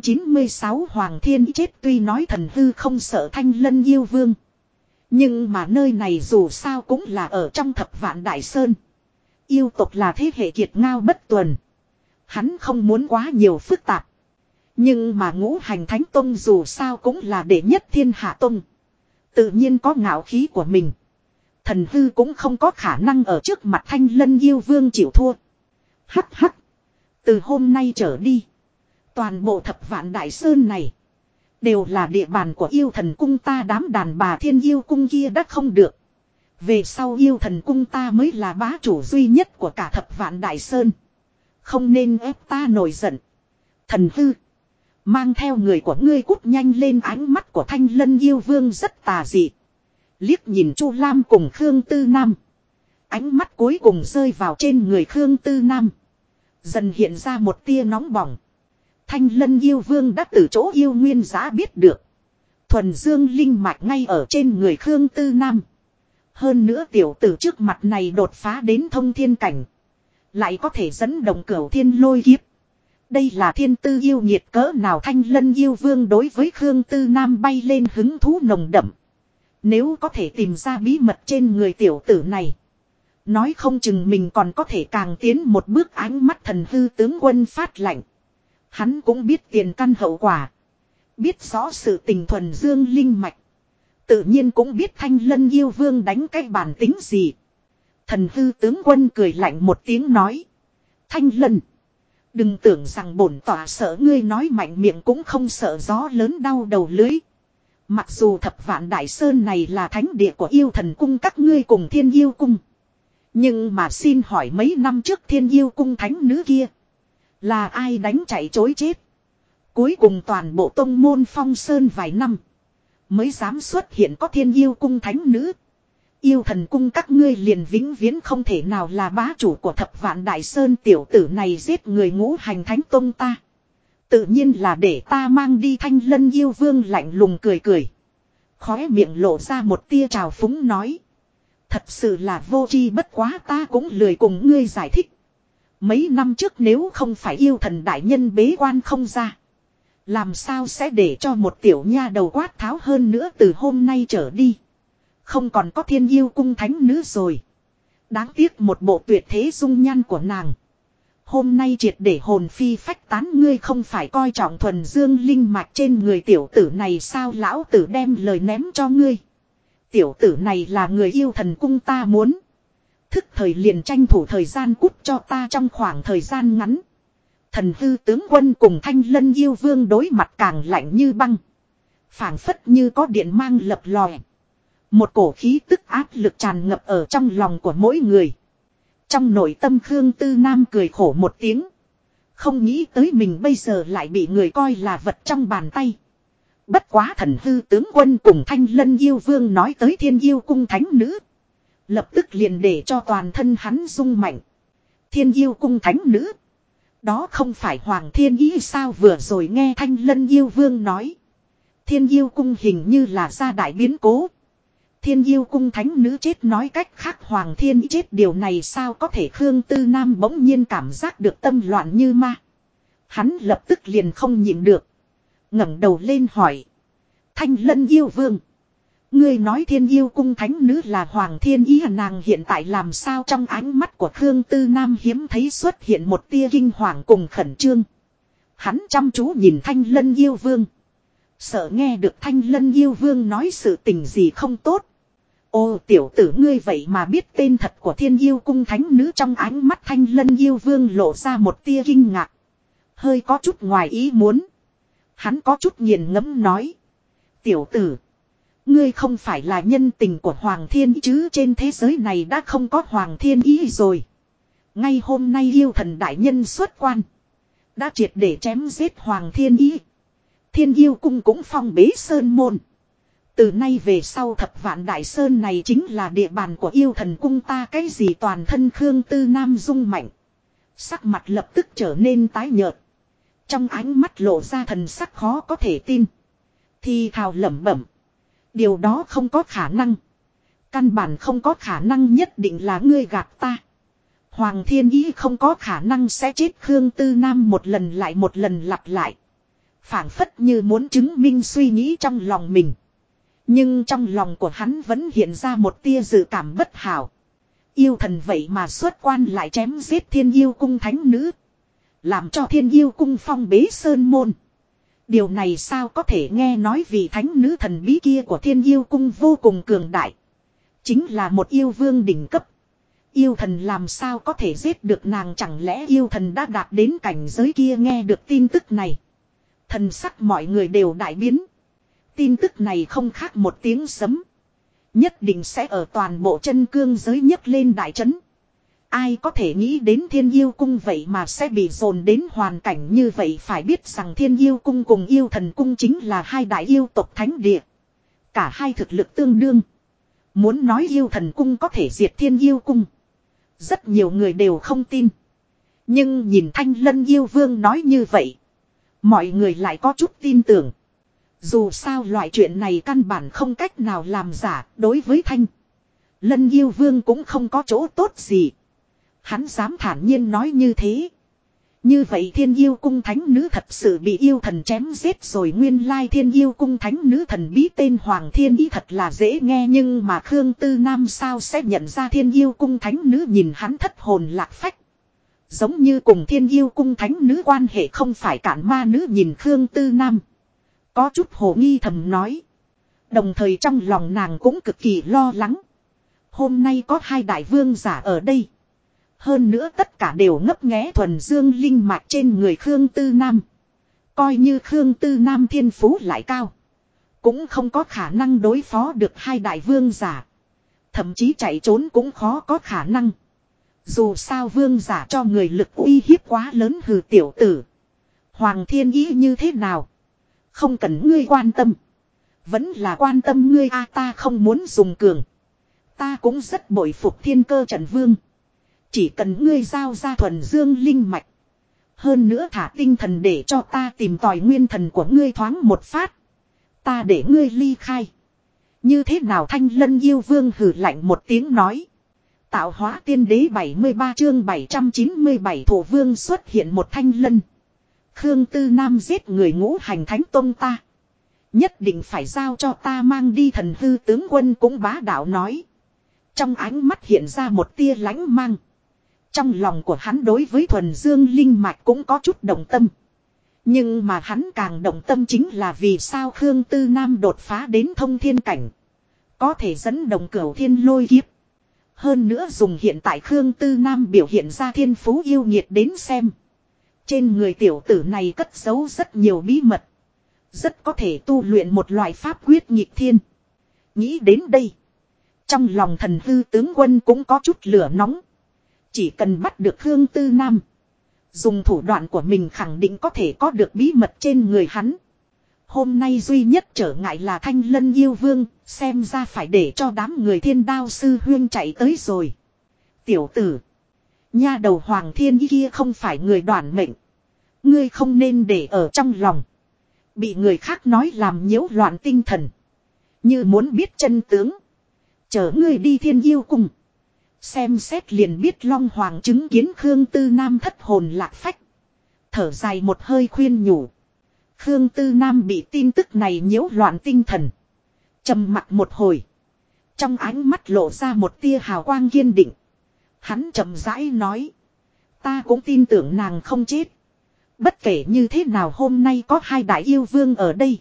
796 Hoàng Thiên chết. Tuy nói thần hư không sợ Thanh Lân yêu vương. Nhưng mà nơi này dù sao cũng là ở trong Thập Vạn Đại Sơn. Yêu tộc là thế hệ kiệt ngao bất tuần. Hắn không muốn quá nhiều phức tạp. Nhưng mà ngũ hành thánh tông dù sao cũng là đệ nhất thiên hạ tông. Tự nhiên có ngạo khí của mình. Thần hư cũng không có khả năng ở trước mặt Thanh Lân yêu vương chịu thua. Hắc hắc. Từ hôm nay trở đi. Toàn bộ Thập Vạn Đại Sơn này. Đều là địa bàn của yêu thần cung ta. Đám đàn bà thiên yêu cung kia đã không được. Về sau yêu thần cung ta mới là bá chủ duy nhất của cả Thập Vạn Đại Sơn. Không nên ép ta nổi giận. Thần hư. Mang theo người của ngươi cút nhanh lên. Ánh mắt của Thanh Lân yêu vương rất tà dị. Liếc nhìn Chu Lam cùng Khương Tư Nam. Ánh mắt cuối cùng rơi vào trên người Khương Tư Nam. Dần hiện ra một tia nóng bỏng. Thanh Lân yêu vương đã từ chỗ yêu nguyên giá biết được. Thuần dương linh mạch ngay ở trên người Khương Tư Nam. Hơn nữa tiểu tử trước mặt này đột phá đến thông thiên cảnh. Lại có thể dẫn động cửu thiên lôi kiếp. Đây là thiên tư yêu nhiệt cỡ nào. Thanh Lân yêu vương đối với Khương Tư Nam bay lên hứng thú nồng đậm. Nếu có thể tìm ra bí mật trên người tiểu tử này. Nói không chừng mình còn có thể càng tiến một bước. Ánh mắt thần hư tướng quân phát lạnh. Hắn cũng biết tiền căn hậu quả. Biết rõ sự tình thuần dương linh mạch. Tự nhiên cũng biết Thanh Lân yêu vương đánh cái bản tính gì. Thần hư tướng quân cười lạnh một tiếng nói. Thanh Lân. Đừng tưởng rằng bổn tỏa sợ ngươi nói mạnh miệng cũng không sợ gió lớn đau đầu lưới. Mặc dù thập vạn đại sơn này là thánh địa của yêu thần cung các ngươi cùng thiên yêu cung. Nhưng mà xin hỏi mấy năm trước thiên yêu cung thánh nữ kia. Là ai đánh chạy chối chết. Cuối cùng toàn bộ tông môn phong sơn vài năm. Mới dám xuất hiện có thiên yêu cung thánh nữ. Yêu thần cung các ngươi liền vĩnh viễn không thể nào là bá chủ của thập vạn đại sơn. Tiểu tử này giết người ngũ hành thánh tông ta. Tự nhiên là để ta mang đi. Thanh Lân yêu vương lạnh lùng cười cười. Khóe miệng lộ ra một tia trào phúng nói. Thật sự là vô tri bất quá ta cũng lười cùng ngươi giải thích. Mấy năm trước nếu không phải yêu thần đại nhân bế quan không ra. Làm sao sẽ để cho một tiểu nha đầu quát tháo hơn nữa từ hôm nay trở đi. Không còn có thiên yêu cung thánh nữ rồi. Đáng tiếc một bộ tuyệt thế dung nhan của nàng. Hôm nay triệt để hồn phi phách tán. Ngươi không phải coi trọng thuần dương linh mạch trên người tiểu tử này sao? Lão tử đem lời ném cho ngươi. Tiểu tử này là người yêu thần cung ta muốn. Thức thời liền tranh thủ thời gian cút cho ta trong khoảng thời gian ngắn. Thần hư tướng quân cùng Thanh Lân yêu vương đối mặt càng lạnh như băng. Phảng phất như có điện mang lập lòe. Một cổ khí tức áp lực tràn ngập ở trong lòng của mỗi người. Trong nội tâm Khương Tư Nam cười khổ một tiếng. Không nghĩ tới mình bây giờ lại bị người coi là vật trong bàn tay. Bất quá thần hư tướng quân cùng Thanh Lân yêu vương nói tới thiên yêu cung thánh nữ. Lập tức liền để cho toàn thân hắn rung mạnh. Thiên yêu cung thánh nữ. Đó không phải Hoàng Thiên Ý sao? Vừa rồi nghe Thanh Lân yêu vương nói. Thiên yêu cung hình như là ra đại biến cố. Thiên yêu cung thánh nữ chết, nói cách khác Hoàng Thiên Ý chết, điều này sao có thể? Khương Tư Nam bỗng nhiên cảm giác được tâm loạn như ma. Hắn lập tức liền không nhịn được. Ngẩng đầu lên hỏi. Thanh Lân yêu vương. Ngươi nói thiên yêu cung thánh nữ là Hoàng Thiên Ý à? Nàng hiện tại làm sao? Trong ánh mắt của Khương Tư Nam hiếm thấy xuất hiện một tia kinh hoàng cùng khẩn trương. Hắn chăm chú nhìn Thanh Lân yêu vương. Sợ nghe được Thanh Lân yêu vương nói sự tình gì không tốt. Ô tiểu tử ngươi vậy mà biết tên thật của thiên yêu cung thánh nữ? Trong ánh mắt Thanh Lân yêu vương lộ ra một tia kinh ngạc. Hơi có chút ngoài ý muốn. Hắn có chút nghiền ngẫm nói. Tiểu tử. Ngươi không phải là nhân tình của Hoàng Thiên Ý chứ? Trên thế giới này đã không có Hoàng Thiên Ý rồi. Ngay hôm nay yêu thần đại nhân xuất quan. Đã triệt để chém giết Hoàng Thiên Ý. Thiên yêu cung cũng phong bế sơn môn. Từ nay về sau thập vạn đại sơn này chính là địa bàn của yêu thần cung ta. Cái gì? Toàn thân Khương Tư Nam rung mạnh. Sắc mặt lập tức trở nên tái nhợt. Trong ánh mắt lộ ra thần sắc khó có thể tin. Thì thào lẩm bẩm. Điều đó không có khả năng. Căn bản không có khả năng, nhất định là ngươi gạt ta. Hoàng Thiên Ý không có khả năng sẽ chết. Khương Tư Nam một lần lại một lần lặp lại. Phảng phất như muốn chứng minh suy nghĩ trong lòng mình. Nhưng trong lòng của hắn vẫn hiện ra một tia dự cảm bất hảo. Yêu thần vậy mà xuất quan lại chém giết thiên yêu cung thánh nữ. Làm cho thiên yêu cung phong bế sơn môn. Điều này sao có thể? Nghe nói vị thánh nữ thần bí kia của thiên yêu cung vô cùng cường đại. Chính là một yêu vương đỉnh cấp. Yêu thần làm sao có thể giết được nàng? Chẳng lẽ yêu thần đã đạt đến cảnh giới kia? Nghe được tin tức này. Thần sắc mọi người đều đại biến. Tin tức này không khác một tiếng sấm. Nhất định sẽ ở toàn bộ chân cương giới nhấc lên đại trấn. Ai có thể nghĩ đến thiên yêu cung vậy mà sẽ bị dồn đến hoàn cảnh như vậy? Phải biết rằng thiên yêu cung cùng yêu thần cung chính là hai đại yêu tộc thánh địa. Cả hai thực lực tương đương. Muốn nói yêu thần cung có thể diệt thiên yêu cung, rất nhiều người đều không tin. Nhưng nhìn Thanh Lân yêu vương nói như vậy, Mọi người lại có chút tin tưởng. Dù sao loại chuyện này căn bản không cách nào làm giả, đối với Thanh Lân yêu vương cũng không có chỗ tốt gì. Hắn dám thản nhiên nói như thế. Như vậy thiên yêu cung thánh nữ thật sự bị yêu thần chém giết rồi. Nguyên lai thiên yêu cung thánh nữ thần bí tên Hoàng Thiên Ý thật là dễ nghe. Nhưng mà Khương Tư Nam sao sẽ nhận ra thiên yêu cung thánh nữ, nhìn hắn thất hồn lạc phách. Giống như cùng thiên yêu cung thánh nữ quan hệ không phải cản ma nữ nhìn Khương Tư Nam. Có chút hồ nghi thầm nói. Đồng thời trong lòng nàng cũng cực kỳ lo lắng. Hôm nay có hai đại vương giả ở đây. Hơn nữa tất cả đều ngấp nghé thuần dương linh mạch trên người Khương Tư Nam. Coi như Khương Tư Nam thiên phú lại cao, cũng không có khả năng đối phó được hai đại vương giả. Thậm chí chạy trốn cũng khó có khả năng. Dù sao vương giả cho người lực uy hiếp quá lớn. Hừ tiểu tử, Hoàng Thiên Ý như thế nào? Không cần ngươi quan tâm. Vẫn là quan tâm ngươi a. Ta không muốn dùng cường. Ta cũng rất bội phục Thiên Cơ Trận Vương. Chỉ cần ngươi giao ra thuần dương linh mạch. Hơn nữa thả tinh thần để cho ta tìm tòi nguyên thần của ngươi thoáng một phát. Ta để ngươi ly khai. Như thế nào? Thanh Lân yêu vương hừ lạnh một tiếng nói. Tạo hóa tiên đế 73 chương 797 thổ vương xuất hiện một Thanh Lân. Khương Tư Nam giết người ngũ hành thánh tông ta. Nhất định phải giao cho ta mang đi. Thần hư tướng quân cũng bá đạo nói. Trong ánh mắt hiện ra một tia lãnh mang. Trong lòng của hắn đối với thuần dương linh mạch cũng có chút động tâm. Nhưng mà hắn càng động tâm chính là vì sao Khương Tư Nam đột phá đến thông thiên cảnh. Có thể dẫn động cửu thiên lôi kiếp. Hơn nữa dùng hiện tại Khương Tư Nam biểu hiện ra thiên phú yêu nghiệt đến xem. Trên người tiểu tử này cất giấu rất nhiều bí mật. Rất có thể tu luyện một loại pháp quyết nghịch thiên. Nghĩ đến đây, trong lòng thần hư tướng quân cũng có chút lửa nóng. Chỉ cần bắt được Khương Tư Nam, dùng thủ đoạn của mình khẳng định có thể có được bí mật trên người hắn. Hôm nay duy nhất trở ngại là Thanh Lân yêu vương, xem ra phải để cho đám người Thiên Đao sư huyên chạy tới rồi. Tiểu tử, nha đầu Hoàng Thiên Ý kia không phải người đoản mệnh. Ngươi không nên để ở trong lòng. Bị người khác nói làm nhiễu loạn tinh thần. Như muốn biết chân tướng, chờ ngươi đi Thiên Yêu Cung. Xem xét liền biết. Long Hoàng chứng kiến Khương Tư Nam thất hồn lạc phách, thở dài một hơi khuyên nhủ. Khương Tư Nam bị tin tức này nhiễu loạn tinh thần, trầm mặc một hồi, trong ánh mắt lộ ra một tia hào quang kiên định. Hắn chậm rãi nói. Ta cũng tin tưởng nàng không chết. Bất kể như thế nào hôm nay có hai đại yêu vương ở đây,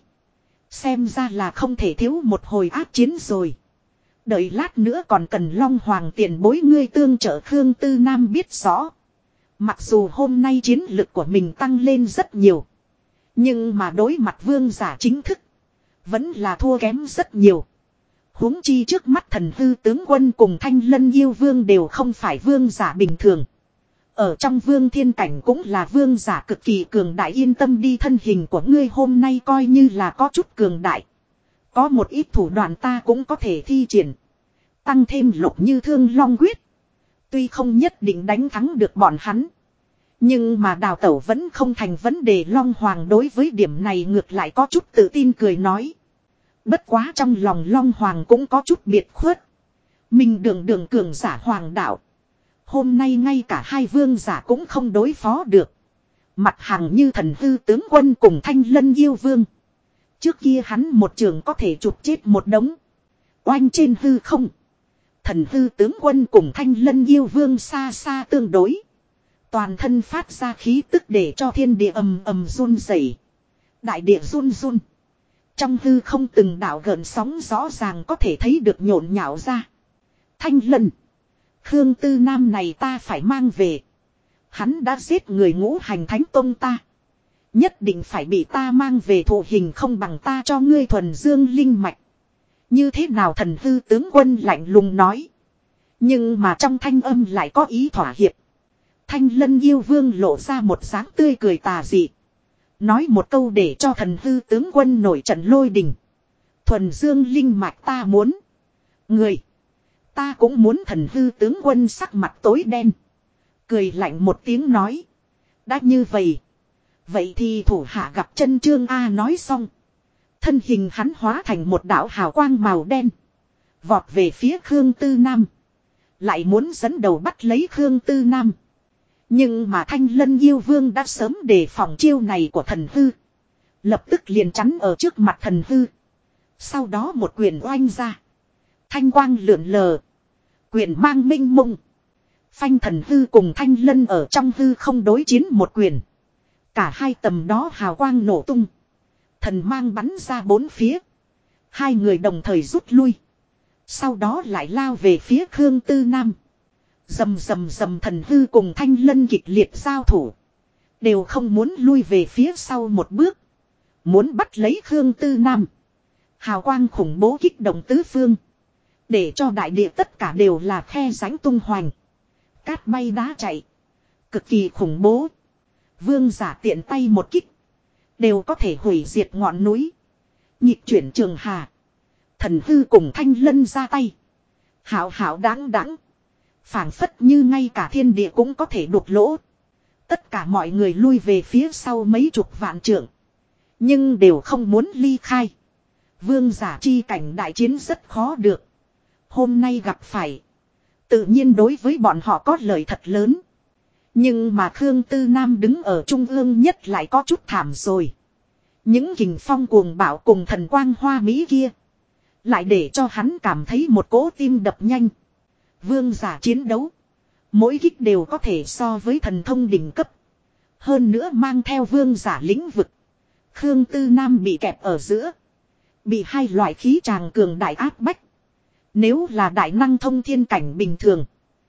xem ra là không thể thiếu một hồi ác chiến rồi. Đợi lát nữa còn cần Long Hoàng tiền bối ngươi tương trợ. Khương Tư Nam biết rõ. Mặc dù hôm nay chiến lực của mình tăng lên rất nhiều, nhưng mà đối mặt vương giả chính thức, vẫn là thua kém rất nhiều. Huống chi trước mắt thần hư tướng quân cùng Thanh Lân yêu vương đều không phải vương giả bình thường. Ở trong vương thiên cảnh cũng là vương giả cực kỳ cường đại. Yên tâm đi, thân hình của ngươi hôm nay coi như là có chút cường đại. Có một ít thủ đoạn ta cũng có thể thi triển. Tăng thêm Lục Như Thương Long quyết. Tuy không nhất định đánh thắng được bọn hắn, nhưng mà đào tẩu vẫn không thành vấn đề. Long Hoàng đối với điểm này ngược lại có chút tự tin cười nói. Bất quá trong lòng Long Hoàng cũng có chút biệt khuất. Mình đường cường giả hoàng đạo, hôm nay ngay cả hai vương giả cũng không đối phó được. Mặt hàng như thần hư tướng quân cùng Thanh Lân yêu vương, trước kia hắn một trường có thể chụp chết một đống. Oanh trên hư không, thần hư tướng quân cùng Thanh Lân yêu vương xa xa tương đối. Toàn thân phát ra khí tức để cho thiên địa ầm ầm run rẩy. Đại địa run run. Trong hư không từng đạo gợn sóng rõ ràng có thể thấy được nhộn nhạo ra. Thanh Lân, Khương Tư Nam này ta phải mang về. Hắn đã giết người ngũ hành thánh tông ta. Nhất định phải bị ta mang về thụ hình, không bằng ta cho ngươi thuần dương linh mạch. Như thế nào? Thần hư tướng quân lạnh lùng nói. Nhưng mà trong thanh âm lại có ý thỏa hiệp. Thanh Lân yêu vương lộ ra một dáng tươi cười tà dị. Nói một câu để cho thần hư tướng quân nổi trận lôi đình. Thuần dương linh mạch ta muốn. Người. Ta cũng muốn. Thần hư tướng quân sắc mặt tối đen, cười lạnh một tiếng nói. Đã như vậy, Vậy thì thủ hạ gặp chân Trương A nói xong. Thân hình hắn hóa thành một đạo hào quang màu đen. Vọt về phía Khương Tư Nam. Lại muốn dẫn đầu bắt lấy Khương Tư Nam. Nhưng mà Thanh Lân yêu vương đã sớm đề phòng chiêu này của thần hư. Lập tức liền chắn ở trước mặt thần hư. Sau đó một quyền oanh ra. Thanh quang lượn lờ. Quyền mang minh mông. Phanh thần hư cùng Thanh Lân ở trong hư không đối chiến một quyền. Cả hai tầm đó hào quang nổ tung. Thần mang bắn ra bốn phía. Hai người đồng thời rút lui. Sau đó lại lao về phía Khương Tư Nam. Rầm rầm rầm, thần hư cùng Thanh Lân kịch liệt giao thủ. Đều không muốn lui về phía sau một bước. Muốn bắt lấy Khương Tư Nam. Hào quang khủng bố kích động tứ phương. Để cho đại địa tất cả đều là khe rãnh tung hoành. Cát bay đá chạy. Cực kỳ khủng bố. Vương giả tiện tay một kích. Đều có thể hủy diệt ngọn núi. Nhịp chuyển trường hà. Thần hư cùng Thanh Lân ra tay. Hảo hảo đáng đáng. Phảng phất như ngay cả thiên địa cũng có thể đục lỗ. Tất cả mọi người lui về phía sau mấy chục vạn trượng. Nhưng đều không muốn ly khai. Vương giả chi cảnh đại chiến rất khó được. Hôm nay gặp phải. Tự nhiên đối với bọn họ có lợi thật lớn. Nhưng mà Khương Tư Nam đứng ở trung ương nhất lại có chút thảm rồi. Những kình phong cuồng bạo cùng thần quang hoa mỹ kia. Lại để cho hắn cảm thấy một cỗ tim đập nhanh. Vương giả chiến đấu. Mỗi kích đều có thể so với thần thông đỉnh cấp. Hơn nữa mang theo vương giả lĩnh vực. Khương Tư Nam bị kẹp ở giữa. Bị hai loại khí tràng cường đại áp bách. Nếu là đại năng thông thiên cảnh bình thường.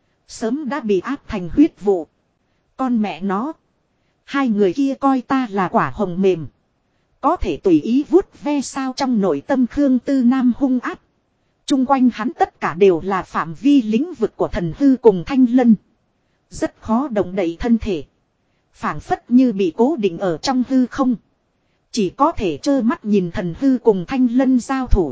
Sớm đã bị áp thành huyết vụ. Con mẹ nó. Hai người kia coi ta là quả hồng mềm. Có thể tùy ý vuốt ve sao, trong nội tâm Khương Tư Nam hung áp. Trung quanh hắn tất cả đều là phạm vi lĩnh vực của thần hư cùng Thanh Lân. Rất khó động đậy thân thể. Phảng phất như bị cố định ở trong hư không. Chỉ có thể trơ mắt nhìn thần hư cùng Thanh Lân giao thủ.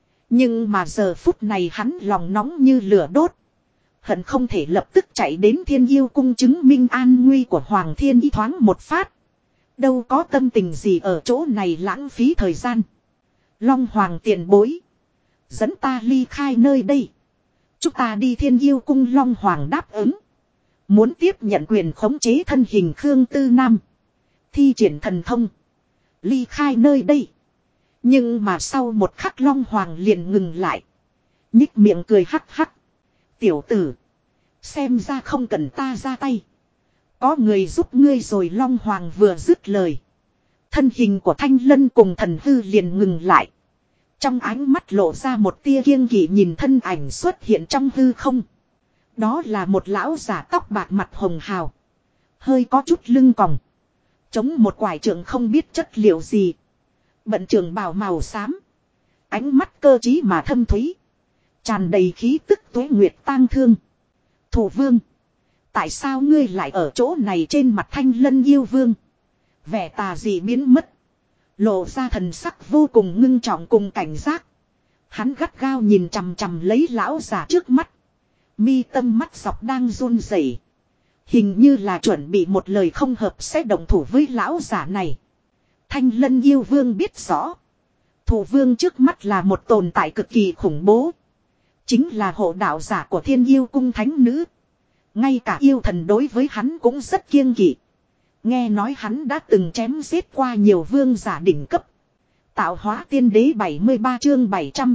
Nhưng mà giờ phút này hắn lòng nóng như lửa đốt. Hận không thể lập tức chạy đến Thiên Yêu cung chứng minh an nguy của Hoàng Thiên Y thoáng một phát. Đâu có tâm tình gì ở chỗ này lãng phí thời gian. Long Hoàng tiền bối. Dẫn ta ly khai nơi đây. Chúng ta đi Thiên Yêu cung. Long Hoàng đáp ứng. Muốn tiếp nhận quyền khống chế thân hình Khương Tư Nam. Thi triển thần thông. Ly khai nơi đây. Nhưng mà sau một khắc Long Hoàng liền ngừng lại. Nhích miệng cười hắc hắc. Tiểu tử. Xem ra không cần ta ra tay. Có người giúp ngươi rồi. Long Hoàng vừa dứt lời. Thân hình của Thanh Lân cùng thần hư liền ngừng lại. Trong ánh mắt lộ ra một tia kiêng kỵ nhìn thân ảnh xuất hiện trong hư không. Đó là một lão giả tóc bạc mặt hồng hào. Hơi có chút lưng còng. Chống một quải trượng không biết chất liệu gì. Bận trường bào màu xám. Ánh mắt cơ trí mà thâm thúy. Tràn đầy khí tức tuế nguyệt tang thương. Thủ vương. Tại sao ngươi lại ở chỗ này? Trên mặt Thanh Lân yêu vương. Vẻ tà dị biến mất. Lộ ra thần sắc vô cùng ngưng trọng cùng cảnh giác. Hắn gắt gao nhìn chằm chằm lấy lão giả trước mắt. Mi tâm mắt dọc đang run rẩy. Hình như là chuẩn bị một lời không hợp sẽ động thủ với lão giả này. Thanh Lân yêu vương biết rõ. Thủ vương trước mắt là một tồn tại cực kỳ khủng bố. Chính là hộ đạo giả của Thiên Yêu cung thánh nữ. Ngay cả yêu thần đối với hắn cũng rất kiêng kỵ. Nghe nói hắn đã từng chém giết qua nhiều vương giả đỉnh cấp. Tạo hóa tiên đế 73 chương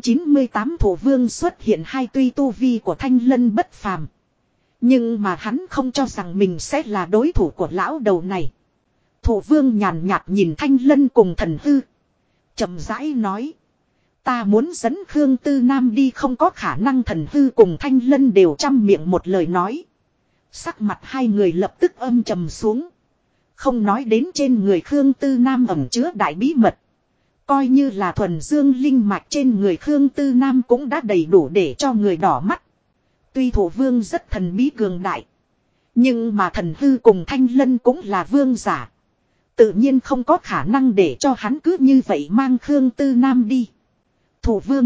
798 thủ vương xuất hiện. Hai tuy tu vi của Thanh Lân bất phàm. Nhưng mà hắn không cho rằng mình sẽ là đối thủ của lão đầu này. Thủ vương nhàn nhạt nhìn Thanh Lân cùng thần hư. Chậm rãi nói. Ta muốn dẫn Khương Tư Nam đi. Không có khả năng. Thần hư cùng Thanh Lân đều trăm miệng một lời nói. Sắc mặt hai người lập tức âm trầm xuống. Không nói đến trên người Khương Tư Nam ẩn chứa đại bí mật. Coi như là thuần dương linh mạch trên người Khương Tư Nam cũng đã đầy đủ để cho người đỏ mắt. Tuy thủ vương rất thần bí cường đại. Nhưng mà thần hư cùng Thanh Lân cũng là vương giả. Tự nhiên không có khả năng để cho hắn cứ như vậy mang Khương Tư Nam đi. Thủ vương.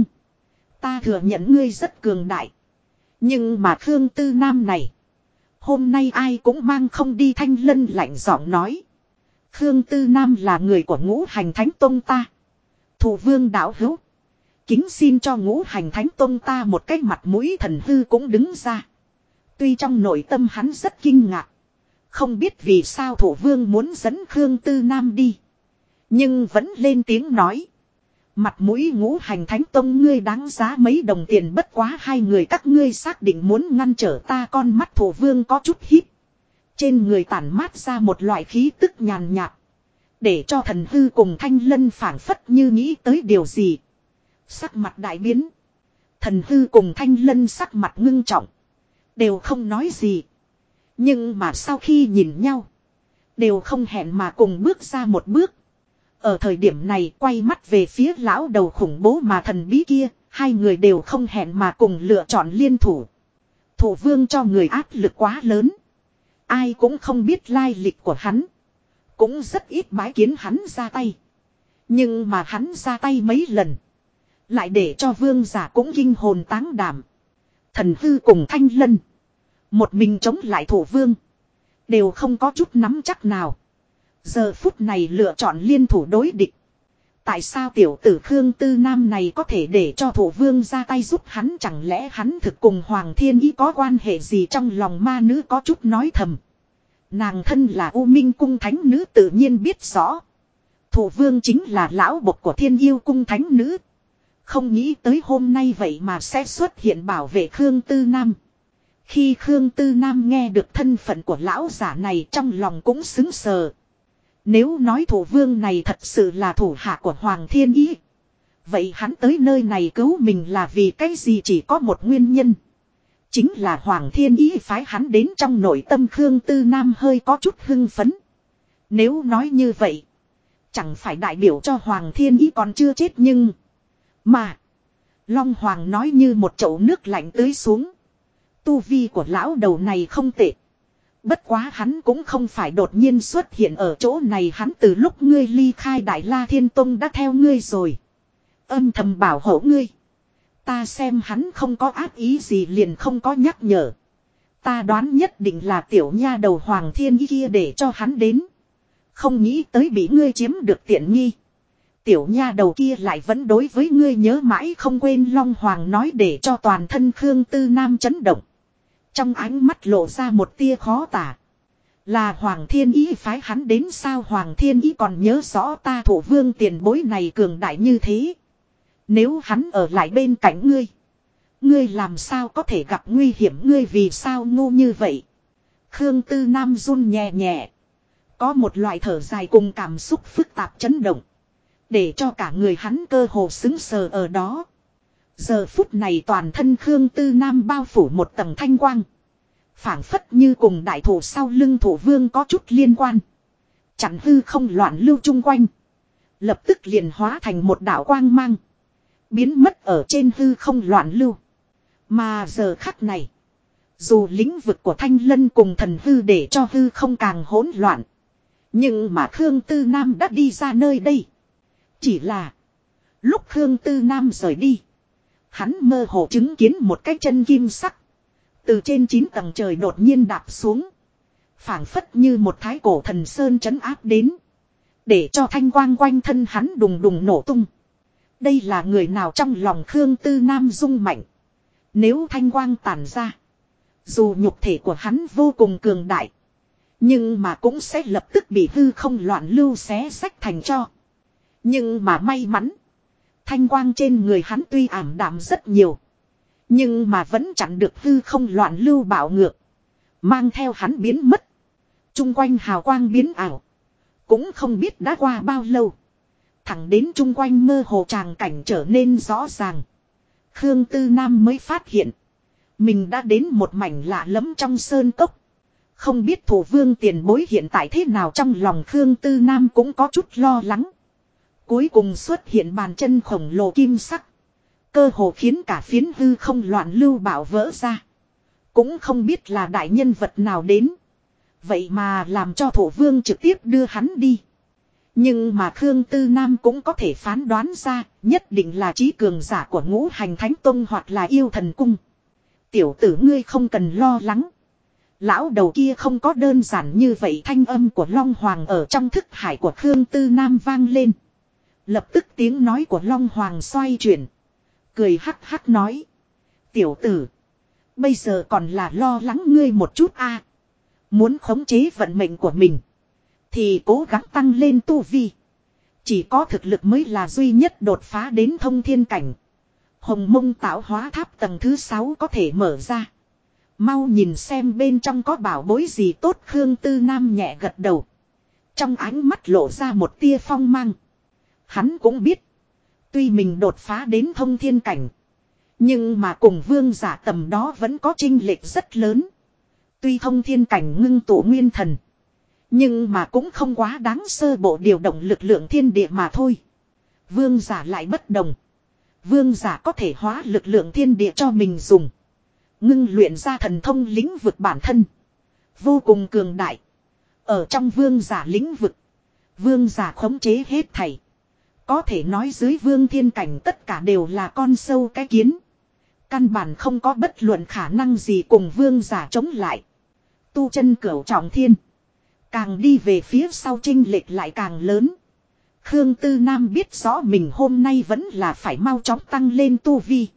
Ta thừa nhận ngươi rất cường đại. Nhưng mà Khương Tư Nam này. Hôm nay ai cũng mang không đi. Thanh Lân lạnh giọng nói. Khương Tư Nam là người của Ngũ Hành Thánh Tông ta. Thủ vương đạo hữu. Kính xin cho Ngũ Hành Thánh Tông ta một cái mặt mũi. Thần hư cũng đứng ra. Tuy trong nội tâm hắn rất kinh ngạc. Không biết vì sao thủ vương muốn dẫn Khương Tư Nam đi. Nhưng vẫn lên tiếng nói. Mặt mũi Ngũ Hành Thánh Tông ngươi đáng giá mấy đồng tiền, bất quá hai người các ngươi xác định muốn ngăn trở ta. Con mắt thủ vương có chút híp. Trên người tản mát ra một loại khí tức nhàn nhạt. Để cho thần hư cùng Thanh Lân phảng phất như nghĩ tới điều gì. Sắc mặt đại biến. Thần hư cùng Thanh Lân sắc mặt ngưng trọng. Đều không nói gì. Nhưng mà sau khi nhìn nhau. Đều không hẹn mà cùng bước ra một bước. Ở thời điểm này quay mắt về phía lão đầu khủng bố mà thần bí kia. Hai người đều không hẹn mà cùng lựa chọn liên thủ. Thủ vương cho người áp lực quá lớn. Ai cũng không biết lai lịch của hắn. Cũng rất ít bái kiến hắn ra tay. Nhưng mà hắn ra tay mấy lần. Lại để cho vương giả cũng kinh hồn táng đảm. Thần hư cùng Thanh Lân. Một mình chống lại thủ vương. Đều không có chút nắm chắc nào. Giờ phút này lựa chọn liên thủ đối địch. Tại sao tiểu tử Khương Tư Nam này có thể để cho thủ vương ra tay giúp hắn? Chẳng lẽ hắn thực cùng Hoàng Thiên Ý có quan hệ gì? Trong lòng ma nữ có chút nói thầm. Nàng thân là U Minh Cung thánh nữ tự nhiên biết rõ. Thủ vương chính là lão bộc của Thiên Yêu Cung thánh nữ. Không nghĩ tới hôm nay vậy mà sẽ xuất hiện bảo vệ Khương Tư Nam. Khi Khương Tư Nam nghe được thân phận của lão giả này trong lòng cũng xứng sờ. Nếu nói thủ vương này thật sự là thủ hạ của Hoàng Thiên Ý. Vậy hắn tới nơi này cứu mình là vì cái gì? Chỉ có một nguyên nhân. Chính là Hoàng Thiên Ý phái hắn đến. Trong nội tâm Khương Tư Nam hơi có chút hưng phấn. Nếu nói như vậy, chẳng phải đại biểu cho Hoàng Thiên Ý còn chưa chết nhưng... Mà, Long Hoàng nói như một chậu nước lạnh tưới xuống. Tu vi của lão đầu này không tệ. Bất quá hắn cũng không phải đột nhiên xuất hiện ở chỗ này. Hắn từ lúc ngươi ly khai Đại La Thiên Tông đã theo ngươi rồi. Âm thầm bảo hộ ngươi. Ta xem hắn không có ác ý gì liền không có nhắc nhở. Ta đoán nhất định là tiểu nha đầu Hoàng Thiên Ý kia để cho hắn đến. Không nghĩ tới bị ngươi chiếm được tiện nghi. Tiểu nha đầu kia lại vẫn đối với ngươi nhớ mãi không quên. Long Hoàng nói để cho toàn thân Khương Tư Nam chấn động. Trong ánh mắt lộ ra một tia khó tả. Là Hoàng Thiên Ý phái hắn đến sao? Hoàng Thiên Ý còn nhớ rõ ta thủ vương tiền bối này cường đại như thế. Nếu hắn ở lại bên cạnh ngươi. Ngươi làm sao có thể gặp nguy hiểm? Ngươi vì sao ngu như vậy? Khương Tư Nam run nhẹ nhẹ. Có một loại thở dài cùng cảm xúc phức tạp chấn động. Để cho cả người hắn cơ hồ xứng sờ ở đó. Giờ phút này toàn thân Khương Tư Nam bao phủ một tầng thanh quang. Phảng phất như cùng đại thủ sau lưng thủ vương có chút liên quan. Chặn hư không loạn lưu chung quanh. Lập tức liền hóa thành một đạo quang mang. Biến mất ở trên hư không loạn lưu. Mà giờ khắc này. Dù lĩnh vực của Thanh Lân cùng thần hư để cho hư không càng hỗn loạn. Nhưng mà Khương Tư Nam đã đi ra nơi đây. Chỉ là. Lúc Khương Tư Nam rời đi. Hắn mơ hồ chứng kiến một cái chân kim sắc. Từ trên 9 tầng trời đột nhiên đạp xuống. Phảng phất như một thái cổ thần sơn trấn áp đến. Để cho thanh quang quanh thân hắn đùng đùng nổ tung. Đây là người nào? Trong lòng Khương Tư Nam rung mạnh. Nếu thanh quang tản ra. Dù nhục thể của hắn vô cùng cường đại. Nhưng mà cũng sẽ lập tức bị hư không loạn lưu xé xách thành cho. Nhưng mà may mắn. Thanh quang trên người hắn tuy ảm đạm rất nhiều. Nhưng mà vẫn chặn được hư không loạn lưu bạo ngược. Mang theo hắn biến mất. Trung quanh hào quang biến ảo. Cũng không biết đã qua bao lâu. Thẳng đến trung quanh mơ hồ tràng cảnh trở nên rõ ràng. Khương Tư Nam mới phát hiện. Mình đã đến một mảnh lạ lẫm trong sơn cốc. Không biết thủ vương tiền bối hiện tại thế nào? Trong lòng Khương Tư Nam cũng có chút lo lắng. Cuối cùng xuất hiện bàn chân khổng lồ kim sắc. Cơ hồ khiến cả phiến hư không loạn lưu bạo vỡ ra. Cũng không biết là đại nhân vật nào đến. Vậy mà làm cho thủ vương trực tiếp đưa hắn đi. Nhưng mà Khương Tư Nam cũng có thể phán đoán ra. Nhất định là trí cường giả của Ngũ Hành Thánh Tông hoặc là Yêu Thần Cung. Tiểu tử ngươi không cần lo lắng. Lão đầu kia không có đơn giản như vậy, thanh âm của Long Hoàng ở trong thức hải của Khương Tư Nam vang lên. Lập tức tiếng nói của Long Hoàng xoay chuyển. Cười hắc hắc nói. Tiểu tử. Bây giờ còn là lo lắng ngươi một chút a. Muốn khống chế vận mệnh của mình. Thì cố gắng tăng lên tu vi. Chỉ có thực lực mới là duy nhất đột phá đến thông thiên cảnh. Hồng Mông tạo hóa tháp tầng thứ 6 có thể mở ra. Mau nhìn xem bên trong có bảo bối gì tốt. Khương Tư Nam nhẹ gật đầu. Trong ánh mắt lộ ra một tia phong mang. Hắn cũng biết. Tuy mình đột phá đến thông thiên cảnh. Nhưng mà cùng vương giả tầm đó vẫn có chênh lệch rất lớn. Tuy thông thiên cảnh ngưng tụ nguyên thần. Nhưng mà cũng không quá đáng, sơ bộ điều động lực lượng thiên địa mà thôi. Vương giả lại bất đồng. Vương giả có thể hóa lực lượng thiên địa cho mình dùng. Ngưng luyện ra thần thông lĩnh vực bản thân. Vô cùng cường đại. Ở trong vương giả lĩnh vực. Vương giả khống chế hết thảy. Có thể nói dưới vương thiên cảnh tất cả đều là con sâu cái kiến. Căn bản không có bất luận khả năng gì cùng vương giả chống lại. Tu chân cửu trọng thiên. Càng đi về phía sau chênh lệch lại càng lớn. Khương Tư Nam biết rõ mình hôm nay vẫn là phải mau chóng tăng lên tu vi.